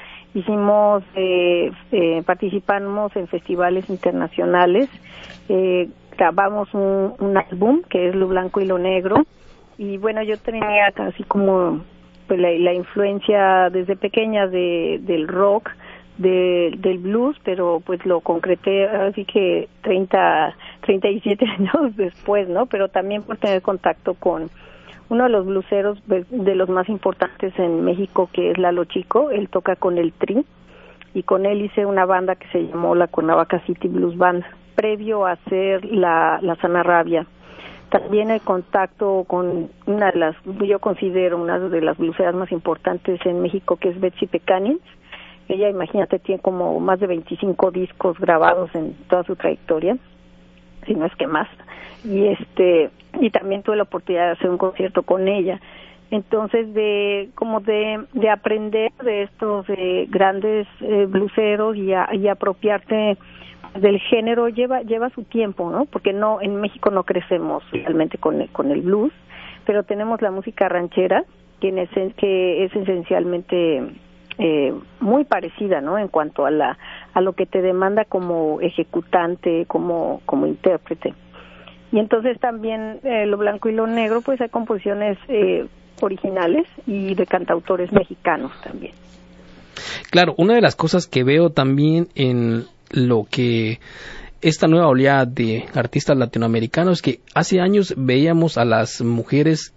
participamos en festivales internacionales, grabamos un álbum que es Lo Blanco y Lo Negro, y bueno, yo tenía casi como pues, la influencia desde pequeña del rock, del blues, pero pues lo concreté así que 37 años después, ¿no? Pero también por tener contacto con uno de los blueseros de los más importantes en México, que es Lalo Chico. Él toca con el Tri, y con él hice una banda que se llamó la Cuernavaca City Blues Band, previo a hacer la Sana Rabia. También el contacto con yo considero una de las blueseras más importantes en México, que es Betsy Pecanins. Ella, imagínate, tiene como más de 25 discos grabados en toda su trayectoria, si no es que más. Y también tuve la oportunidad de hacer un concierto con ella. Entonces, de aprender de estos grandes bluseros y apropiarte del género lleva su tiempo, ¿no? Porque en México no crecemos realmente con el blues, pero tenemos la música ranchera, que es esencialmente muy parecida, ¿no? En cuanto a lo que te demanda como ejecutante, como intérprete. Y entonces también Lo Blanco y Lo Negro, pues hay composiciones originales y de cantautores mexicanos también. Claro, una de las cosas que veo también en lo que esta nueva oleada de artistas latinoamericanos, que hace años veíamos a las mujeres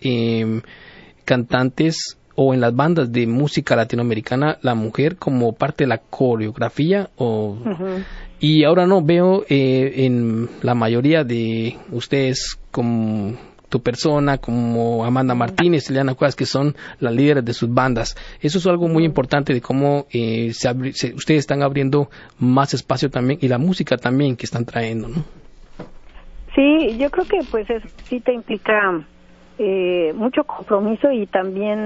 cantantes o en las bandas de música latinoamericana, la mujer como parte de la coreografía y ahora no veo en la mayoría de ustedes como tu persona, como Amanda Martínez, Eliana Cuevas, que son las líderes de sus bandas. Eso es algo muy importante de cómo ustedes están abriendo más espacio también, y la música también que están trayendo, ¿no? Sí, yo creo que pues sí te implica mucho compromiso y también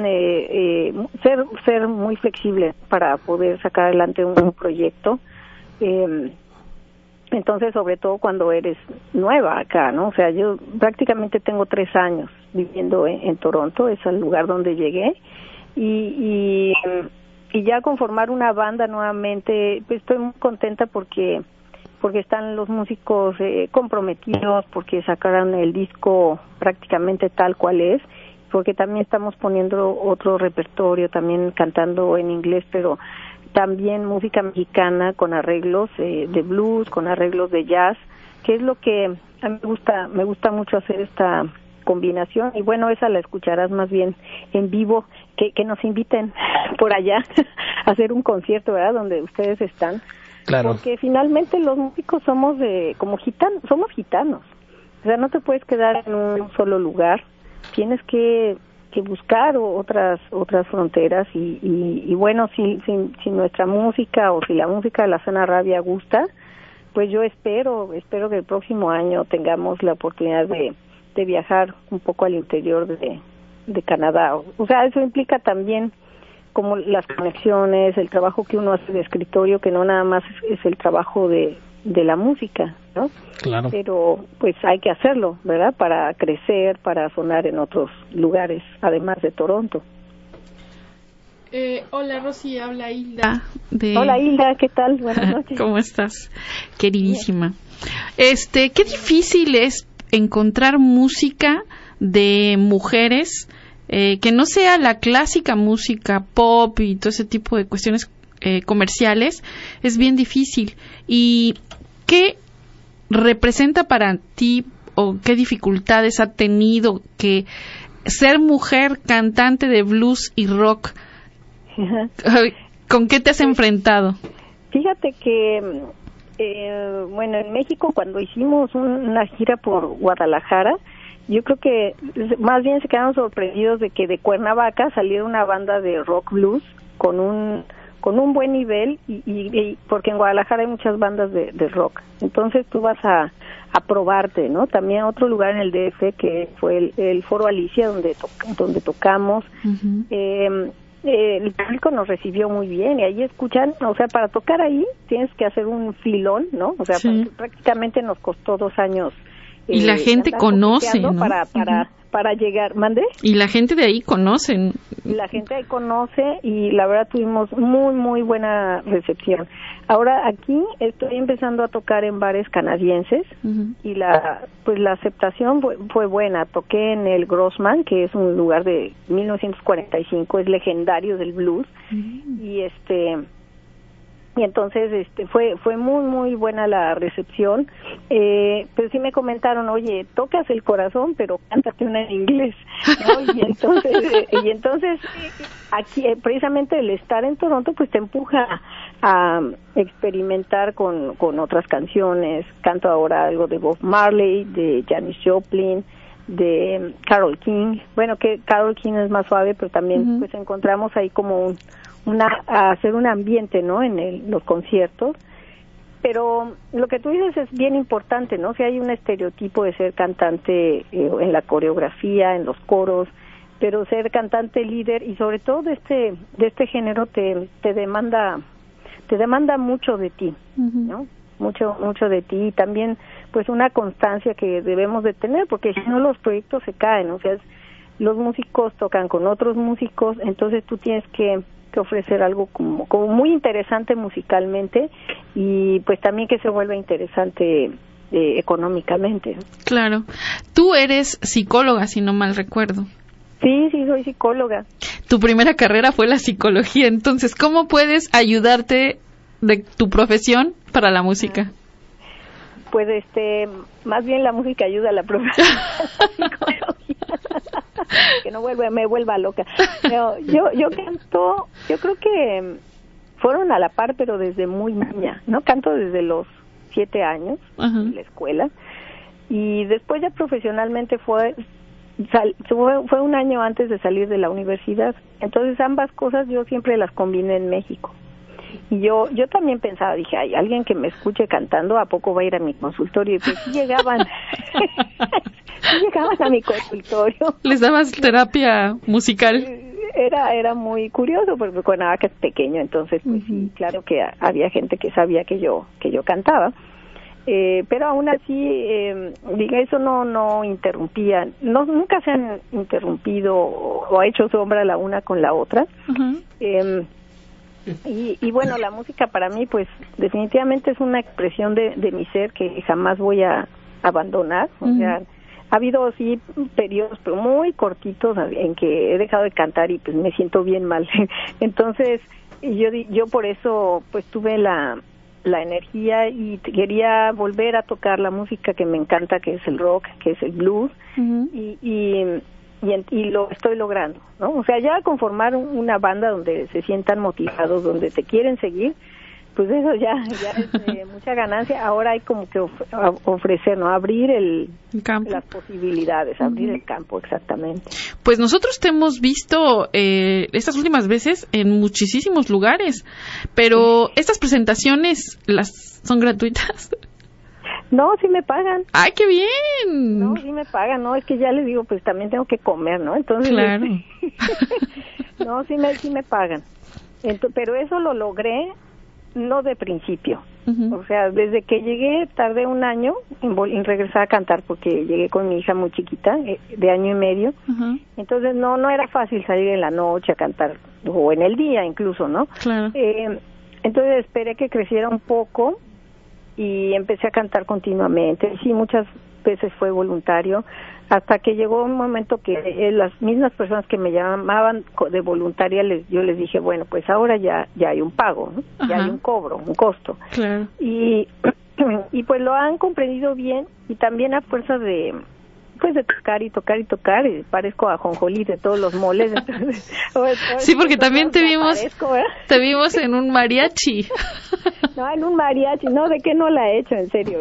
ser muy flexible para poder sacar adelante un proyecto. Entonces, sobre todo cuando eres nueva acá, ¿no? O sea, yo prácticamente tengo 3 años viviendo en Toronto, es el lugar donde llegué, y ya conformar una banda nuevamente, pues estoy muy contenta porque están los músicos comprometidos, porque sacaron el disco prácticamente tal cual es, porque también estamos poniendo otro repertorio, también cantando en inglés, pero también música mexicana con arreglos de blues, con arreglos de jazz, que es lo que a mí me gusta mucho hacer esta combinación. Y bueno, esa la escucharás más bien en vivo, que nos inviten por allá a hacer un concierto, ¿verdad?, donde ustedes están. Claro. Porque finalmente los músicos somos somos gitanos. O sea, no te puedes quedar en un solo lugar, tienes que buscar otras fronteras y bueno, si nuestra música o si la música de la Zona Rabia gusta, pues yo espero que el próximo año tengamos la oportunidad de viajar un poco al interior de Canadá. O sea, eso implica también como las conexiones, el trabajo que uno hace de escritorio, que no nada más es el trabajo de la música, ¿no? Claro. Pero pues hay que hacerlo, ¿verdad?, para crecer, para sonar en otros lugares, además de Toronto. Hola, Rosy, habla Hilda. Hola, Hilda, ¿qué tal? Buenas noches. ¿Cómo estás, queridísima? Qué difícil es encontrar música de mujeres que no sea la clásica música pop y todo ese tipo de cuestiones comerciales. Es bien difícil. ¿Y qué representa para ti o qué dificultades ha tenido que ser mujer cantante de blues y rock? ¿Con qué te has enfrentado? Fíjate que bueno, en México cuando hicimos una gira por Guadalajara, yo creo que más bien se quedaron sorprendidos de que de Cuernavaca saliera una banda de rock blues con un buen nivel y porque en Guadalajara hay muchas bandas de rock. Entonces tú vas a probarte, ¿no? También otro lugar en el DF que fue el Foro Alicia donde tocamos. El público nos recibió muy bien y ahí escuchan, o sea, para tocar ahí tienes que hacer un filón, ¿no? O sea, prácticamente nos costó 2 años. Y la gente conoce, ¿no? Para llegar, ¿mande? Y la gente de ahí conoce. La gente ahí conoce y la verdad tuvimos muy, muy buena recepción. Ahora aquí estoy empezando a tocar en bares canadienses y la aceptación fue buena. Toqué en el Grossman, que es un lugar de 1945, es legendario del blues, y entonces fue muy muy buena la recepción, pero sí me comentaron, oye, tocas el corazón pero cántate una en inglés, ¿no? y entonces aquí precisamente el estar en Toronto pues te empuja a experimentar con otras canciones. Canto ahora algo de Bob Marley, de Janis Joplin, de Carole King. Bueno, que Carole King es más suave, pero también pues encontramos ahí como hacer un ambiente, ¿no?, en los conciertos. Pero lo que tú dices es bien importante, ¿no? Si hay un estereotipo de ser cantante en la coreografía, en los coros, pero ser cantante líder y sobre todo de este género te demanda mucho de ti, ¿no? Mucho de ti, y también pues una constancia que debemos de tener, porque si no los proyectos se caen, o sea, los músicos tocan con otros músicos, entonces tú tienes que ofrecer algo como muy interesante musicalmente y pues también que se vuelva interesante económicamente. Claro. Tú eres psicóloga, si no mal recuerdo. Sí, soy psicóloga. Tu primera carrera fue la psicología, entonces, ¿cómo puedes ayudarte de tu profesión para la música? Pues más bien la música ayuda a la profesión que no me vuelva loca. Pero yo canto, yo creo que fueron a la par, pero desde muy niña, ¿no? Canto desde los 7 años en la escuela, y después ya profesionalmente fue un año antes de salir de la universidad. Entonces ambas cosas yo siempre las combiné en México. Y yo también pensaba, dije, hay alguien que me escuche cantando, ¿a poco va a ir a mi consultorio? Y pues sí llegaban, a mi consultorio. ¿Les dabas terapia musical? Era muy curioso, porque Cuernavaca es pequeño, entonces pues sí, claro que había gente que sabía que yo cantaba. Pero aún así, diga, eso no interrumpía, nunca se han interrumpido o ha hecho sombra la una con la otra. Y bueno, la música para mí pues definitivamente es una expresión de mi ser que jamás voy a abandonar. O sea, ha habido sí periodos pero muy cortitos en que he dejado de cantar y pues me siento bien mal. Entonces yo por eso pues tuve la energía y quería volver a tocar la música que me encanta, que es el rock, que es el blues, y lo estoy logrando, ¿no? O sea, ya conformar una banda donde se sientan motivados, donde te quieren seguir, pues eso ya es mucha ganancia. Ahora hay como que ofrecer, ¿no? Abrir el campo, las posibilidades, abrir el campo, exactamente. Pues nosotros te hemos visto estas últimas veces en muchísimos lugares, pero estas presentaciones son gratuitas. No, sí me pagan. ¡Ay, qué bien! No, sí me pagan, no, es que ya les digo, pues también tengo que comer, ¿no? Entonces, claro. No, sí me pagan. Pero eso lo logré no de principio. O sea, desde que llegué tardé un año en regresar a cantar, porque llegué con mi hija muy chiquita, de año y medio. Entonces no era fácil salir en la noche a cantar, o en el día incluso, ¿no? Claro. Entonces esperé que creciera un poco y empecé a cantar continuamente. Sí, muchas veces fue voluntario, hasta que llegó un momento que las mismas personas que me llamaban de voluntaria, yo les dije, bueno, pues ahora ya hay un pago, ¿no? Ya hay un cobro, un costo. Claro. Y pues lo han comprendido bien, y también a fuerza de tocar y tocar y tocar, y parezco a Jonjolí de todos los moles. Entonces, sí, porque también te vimos en un mariachi. No, en un mariachi, no, ¿de qué no la he hecho, en serio?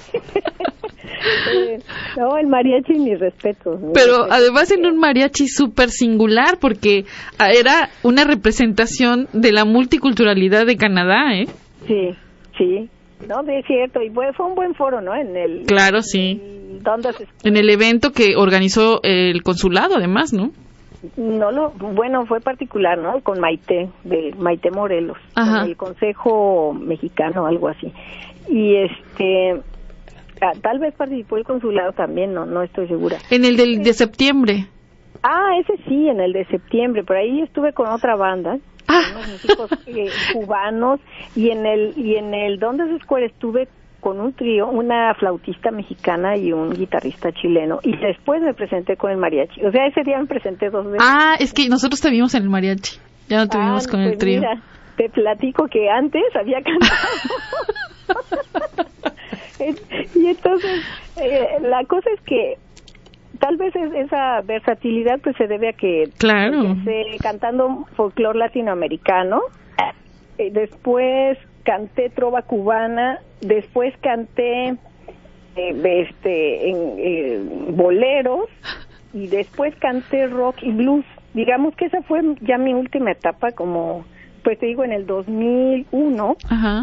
No, el mariachi, mis respetos. Pero además en un mariachi súper singular, porque era una representación de la multiculturalidad de Canadá, ¿eh? Sí. No, es cierto, y fue un buen foro, ¿no? Claro, sí. En el evento que organizó el consulado, además, ¿no? Bueno, fue particular, ¿no? Con Maite Morelos, con el Consejo Mexicano, algo así. Y tal vez participó el consulado también, no estoy segura. En el de septiembre. Ese sí, en el de septiembre, pero ahí estuve con otra banda, unos músicos cubanos, y en el Donde Square estuve con un trío, una flautista mexicana y un guitarrista chileno, y después me presenté con el mariachi. O sea, ese día me presenté 2 veces. Es que nosotros te vimos en el mariachi, ya no te vimos con el trío. Mira, te platico que antes había cantado. Y entonces, la cosa es que tal vez esa versatilidad pues se debe a que empecé cantando folclore latinoamericano, después canté trova cubana, después canté boleros, y después canté rock y blues. Digamos que esa fue ya mi última etapa, como pues te digo, en el 2001,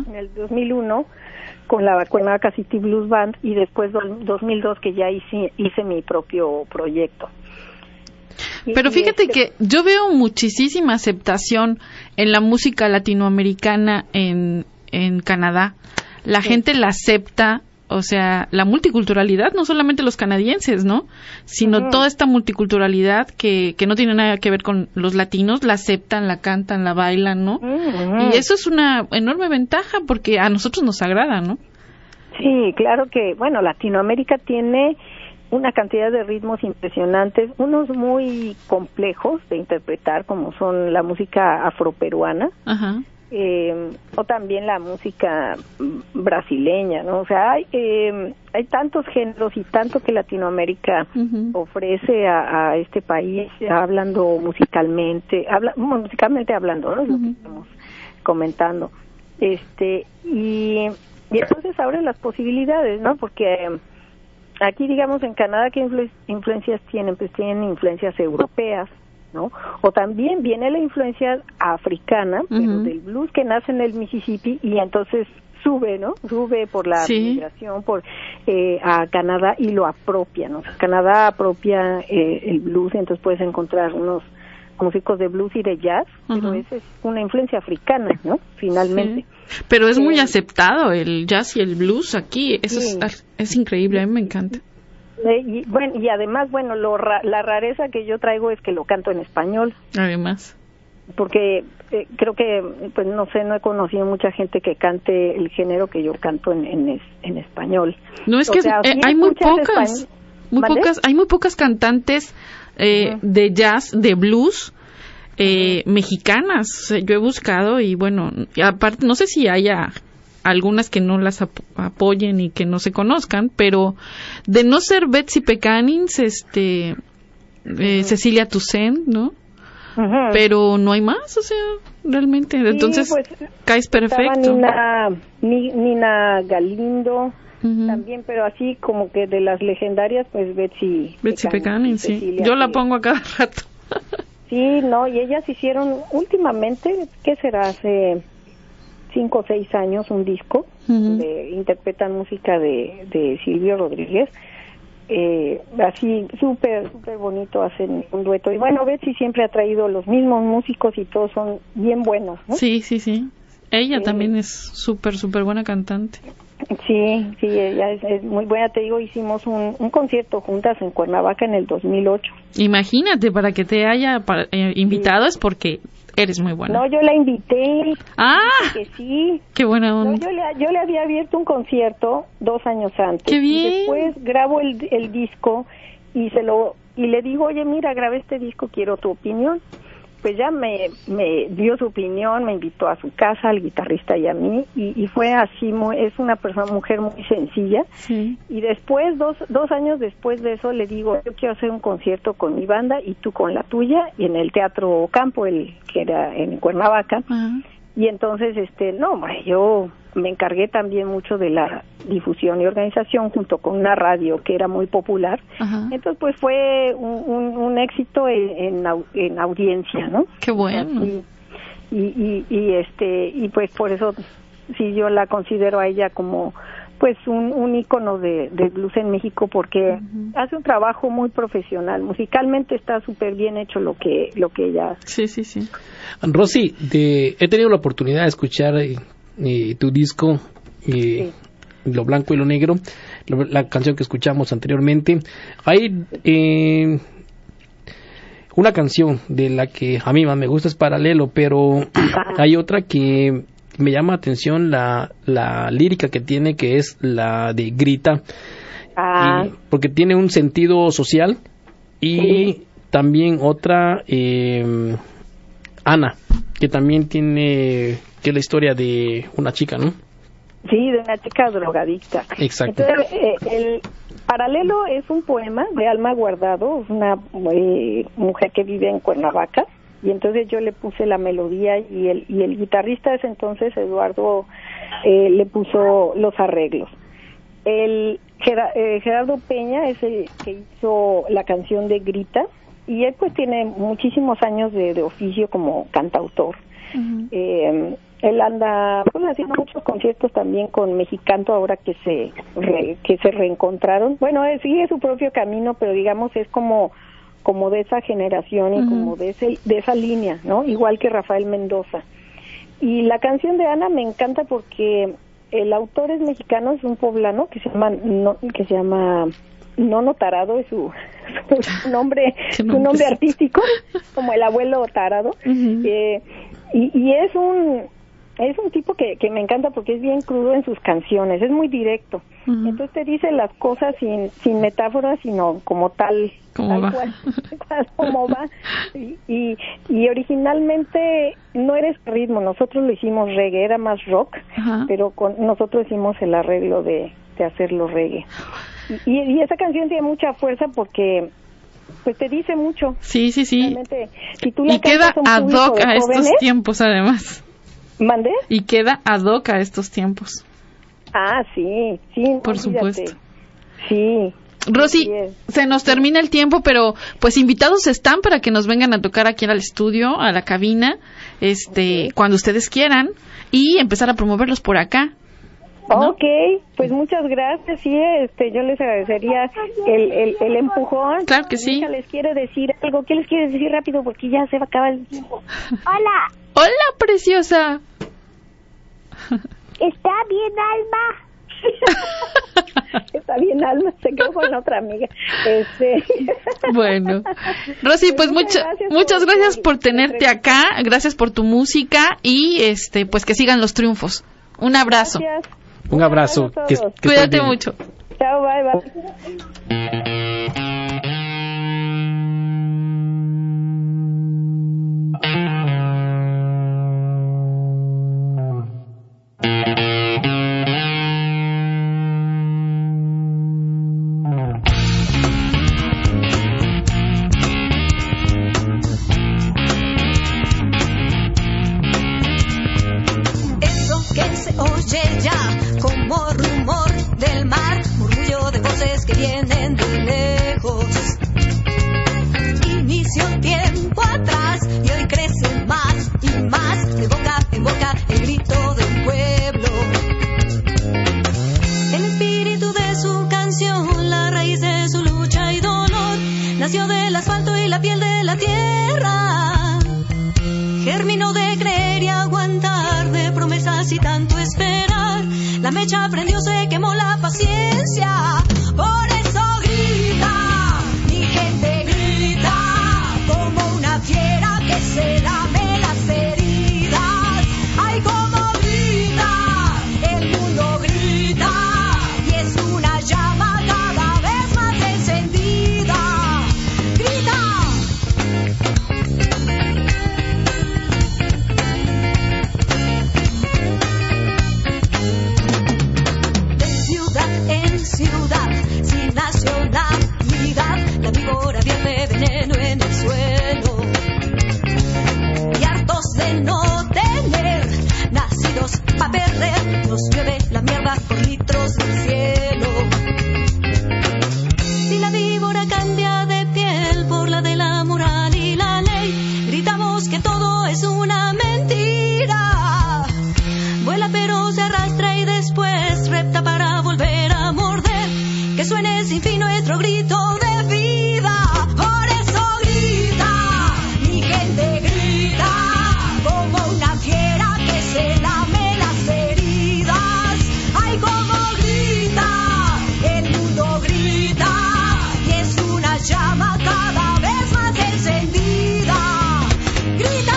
con la Cuernavaca City Blues Band, y después 2002 que ya hice mi propio proyecto. Pero fíjate que yo veo muchísima aceptación en la música latinoamericana en Canadá. La gente la acepta, o sea, la multiculturalidad, no solamente los canadienses, ¿no? Sino toda esta multiculturalidad que no tiene nada que ver con los latinos, la aceptan, la cantan, la bailan, ¿no? Y eso es una enorme ventaja porque a nosotros nos agrada, ¿no? Sí, claro que, bueno, Latinoamérica tiene una cantidad de ritmos impresionantes, unos muy complejos de interpretar, como son la música afroperuana, o también la música brasileña, ¿no? O sea, hay tantos géneros y tanto que Latinoamérica ofrece a este país, hablando musicalmente hablando, ¿no? Es lo que estamos comentando. Y entonces abre las posibilidades, ¿no? Porque aquí, digamos, en Canadá, ¿qué influencias tienen? Pues tienen influencias europeas, ¿no? O también viene la influencia africana, pero del blues que nace en el Mississippi y entonces sube, ¿no? Sube por la migración a Canadá y lo apropia, ¿no? O sea, Canadá apropia el blues, y entonces puedes encontrar unos músicos de blues y de jazz, pero esa es una influencia africana, ¿no? Finalmente. Sí. Pero es muy aceptado el jazz y el blues aquí, eso es increíble, a mí me encanta. Y además, bueno, la rareza que yo traigo es que lo canto en español. Además. Porque creo que, pues no sé, no he conocido mucha gente que cante el género que yo canto en español. No, es que hay muy pocas cantantes de jazz, de blues, mexicanas. Yo he buscado y bueno, aparte, no sé si haya algunas que no las apoyen y que no se conozcan, pero de no ser Betsy Pecanins, Cecilia Toussaint, ¿no? Pero no hay más, o sea, realmente, entonces pues, caes perfecto. Nina Galindo también, pero así como que de las legendarias, pues Betsy Pecanins, sí. Yo la pongo a cada rato. Sí, no, y ellas hicieron últimamente, ¿qué será? Hace 5 o 6 años un disco donde interpretan música de Silvio Rodríguez, así súper bonito, hacen un dueto. Y bueno, Betsy siempre ha traído los mismos músicos y todos son bien buenos, ¿no? Sí. Ella también es súper buena cantante. Sí, ella es muy buena. Te digo, hicimos un concierto juntas en Cuernavaca en el 2008. Imagínate, para que te haya invitado es porque eres muy buena. No, yo la invité. ¡Ah! Que sí. ¡Qué buena onda! No, yo le había abierto un concierto 2 años antes. ¡Qué bien! Y después grabo el disco y le digo, oye, mira, grabé este disco, quiero tu opinión. Pues ya me dio su opinión, me invitó a su casa, al guitarrista y a mí, y fue así, es una mujer muy sencilla. Sí. Y después, dos años después de eso, le digo, yo quiero hacer un concierto con mi banda y tú con la tuya, y en el Teatro Campo, que era en Cuernavaca. Y entonces, yo me encargué también mucho de la difusión y organización junto con una radio que era muy popular. Entonces, pues fue un éxito en audiencia, ¿no? Qué bueno. Y pues por eso sí yo la considero a ella como pues un ícono de blues en México, porque hace un trabajo muy profesional. Musicalmente está súper bien hecho lo que ella hace. Sí. Rosy, he tenido la oportunidad de escuchar tu disco, Lo Blanco y Lo Negro, la canción que escuchamos anteriormente. Hay una canción de la que a mí más me gusta, es Paralelo, pero hay otra que me llama la atención, la lírica que tiene, que es la de Grita, porque tiene un sentido social, y también otra, Ana, que también tiene, que es la historia de una chica, ¿no? Sí, de una chica drogadicta. Exacto. Entonces, el Paralelo es un poema de Alma Guardado, una mujer que vive en Cuernavaca, y entonces yo le puse la melodía y el guitarrista de ese entonces, Eduardo, le puso los arreglos. Gerardo Peña es el que hizo la canción de Grita, y él pues tiene muchísimos años de oficio como cantautor. Él anda pues haciendo muchos conciertos también con Mexicanto, ahora que se reencontraron. Bueno, sigue su propio camino, pero digamos es como de esa generación y como de esa línea, ¿no? Igual que Rafael Mendoza. Y la canción de Ana me encanta porque el autor es mexicano, es un poblano que se llama Nono Tarado, es su nombre artístico, como el abuelo Tarado. Y es es un tipo que me encanta porque es bien crudo en sus canciones, es muy directo. Entonces te dice las cosas sin metáforas, sino como tal cual, como va. Y originalmente no era ese ritmo, nosotros lo hicimos reggae, era más rock, pero nosotros hicimos el arreglo de hacerlo reggae. Y esa canción tiene mucha fuerza porque pues te dice mucho. Sí. Realmente, si tú y queda ad hoc a estos tiempos, además. ¿Mande? Y queda ad hoc a estos tiempos. Ah, sí, por supuesto. Sí. Rosy, se nos termina el tiempo, pero pues invitados están para que nos vengan a tocar aquí al estudio, a la cabina, cuando ustedes quieran, y empezar a promoverlos por acá, ¿no? Ok, pues muchas gracias, sí, yo les agradecería el empujón. Claro que sí. Les quiere decir algo, ¿qué les quiere decir rápido? Porque ya se va a acabar el tiempo. Hola, preciosa. ¿Está bien, Alma? Está bien, Alma, se quedó con otra amiga. Bueno, Rosy, pues muchas gracias por tenerte acá, gracias por tu música y pues que sigan los triunfos. Un abrazo. Gracias. Un abrazo. Cuídate mucho. Chao, bye. Oye ya, como rumor del mar, murmullo de voces que vienen de lejos. Inició tiempo atrás y hoy crece más y más, de boca en boca el grito del pueblo. El espíritu de su canción, la raíz de su lucha y dolor, nació del asfalto y la piel de la tierra. Germinó de creer y aguantar, de promesas y tanto esperar. La mecha prendió, se quemó la paciencia. Por eso grita, mi gente grita, como una fiera que se lame las heridas. Ay, como grita, el mundo grita, y es una llama cada vez más encendida. Grita. Ciudad, sin nacionalidad, la víbora vierte veneno en el suelo. Y hartos de no tener, nacidos pa' perder, nos llueve la mierda por litros del cielo. Si la víbora cambia de piel por la de la moral y la ley, gritamos que todo es una mentira. Vuela pero se arrastra y después repta para volver a morder. Que suene sin fin nuestro grito de vida. Por eso grita, mi gente grita, como una fiera que se lame las heridas. Ay, como grita, el mundo grita, y es una llama cada vez más encendida. Grita.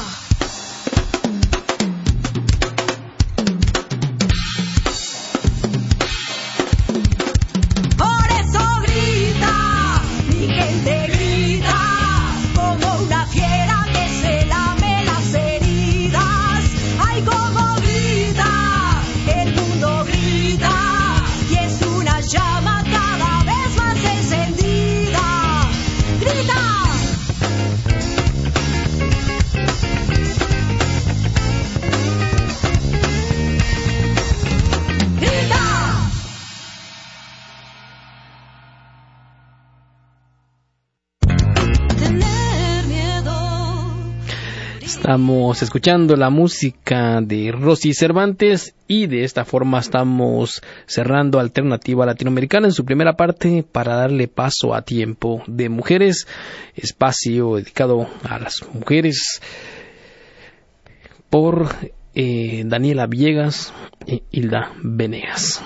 Estamos escuchando la música de Rosy Cervantes y de esta forma estamos cerrando Alternativa Latinoamericana en su primera parte para darle paso a Tiempo de Mujeres, espacio dedicado a las mujeres por Daniela Villegas e Hilda Venegas.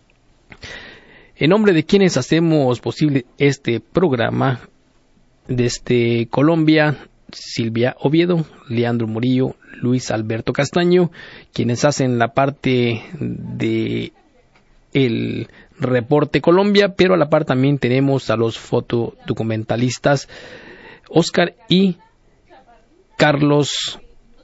En nombre de quienes hacemos posible este programa desde Colombia, Silvia Oviedo, Leandro Murillo, Luis Alberto Castaño, quienes hacen la parte de el reporte Colombia, pero a la par también tenemos a los fotodocumentalistas Oscar y Carlos,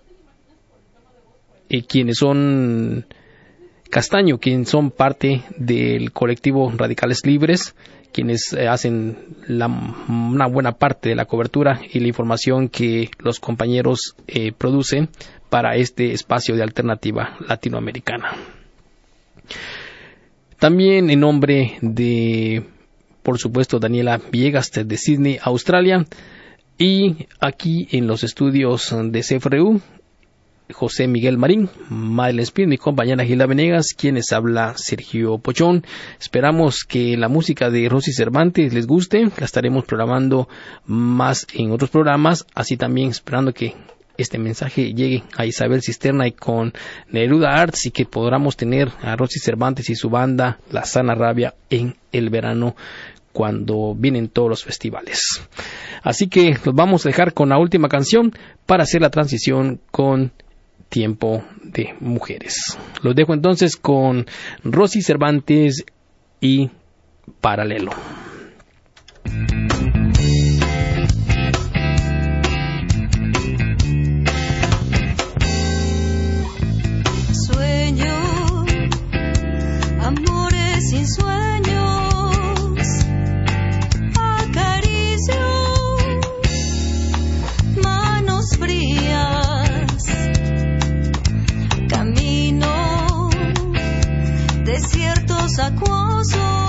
quienes son Castaño, quienes son parte del colectivo Radicales Libres, quienes hacen una buena parte de la cobertura y la información que los compañeros producen para este espacio de alternativa latinoamericana. También en nombre de, por supuesto, Daniela Villegas de Sydney, Australia, y aquí en los estudios de CFRU, José Miguel Marín, Madeleine Speed, mi compañera Gilda Venegas, quienes habla Sergio Pochón. Esperamos que la música de Rosy Cervantes les guste, la estaremos programando más en otros programas, así también esperando que este mensaje llegue a Isabel Cisterna y con Neruda Arts, y que podamos tener a Rosy Cervantes y su banda La Sana Rabia en el verano cuando vienen todos los festivales. Así que los vamos a dejar con la última canción para hacer la transición con Tiempo de Mujeres. Los dejo entonces con Rosy Cervantes y Paralelo. Sueño, amores sin sueños, acaricio, manos frías, camino, desiertos acuosos.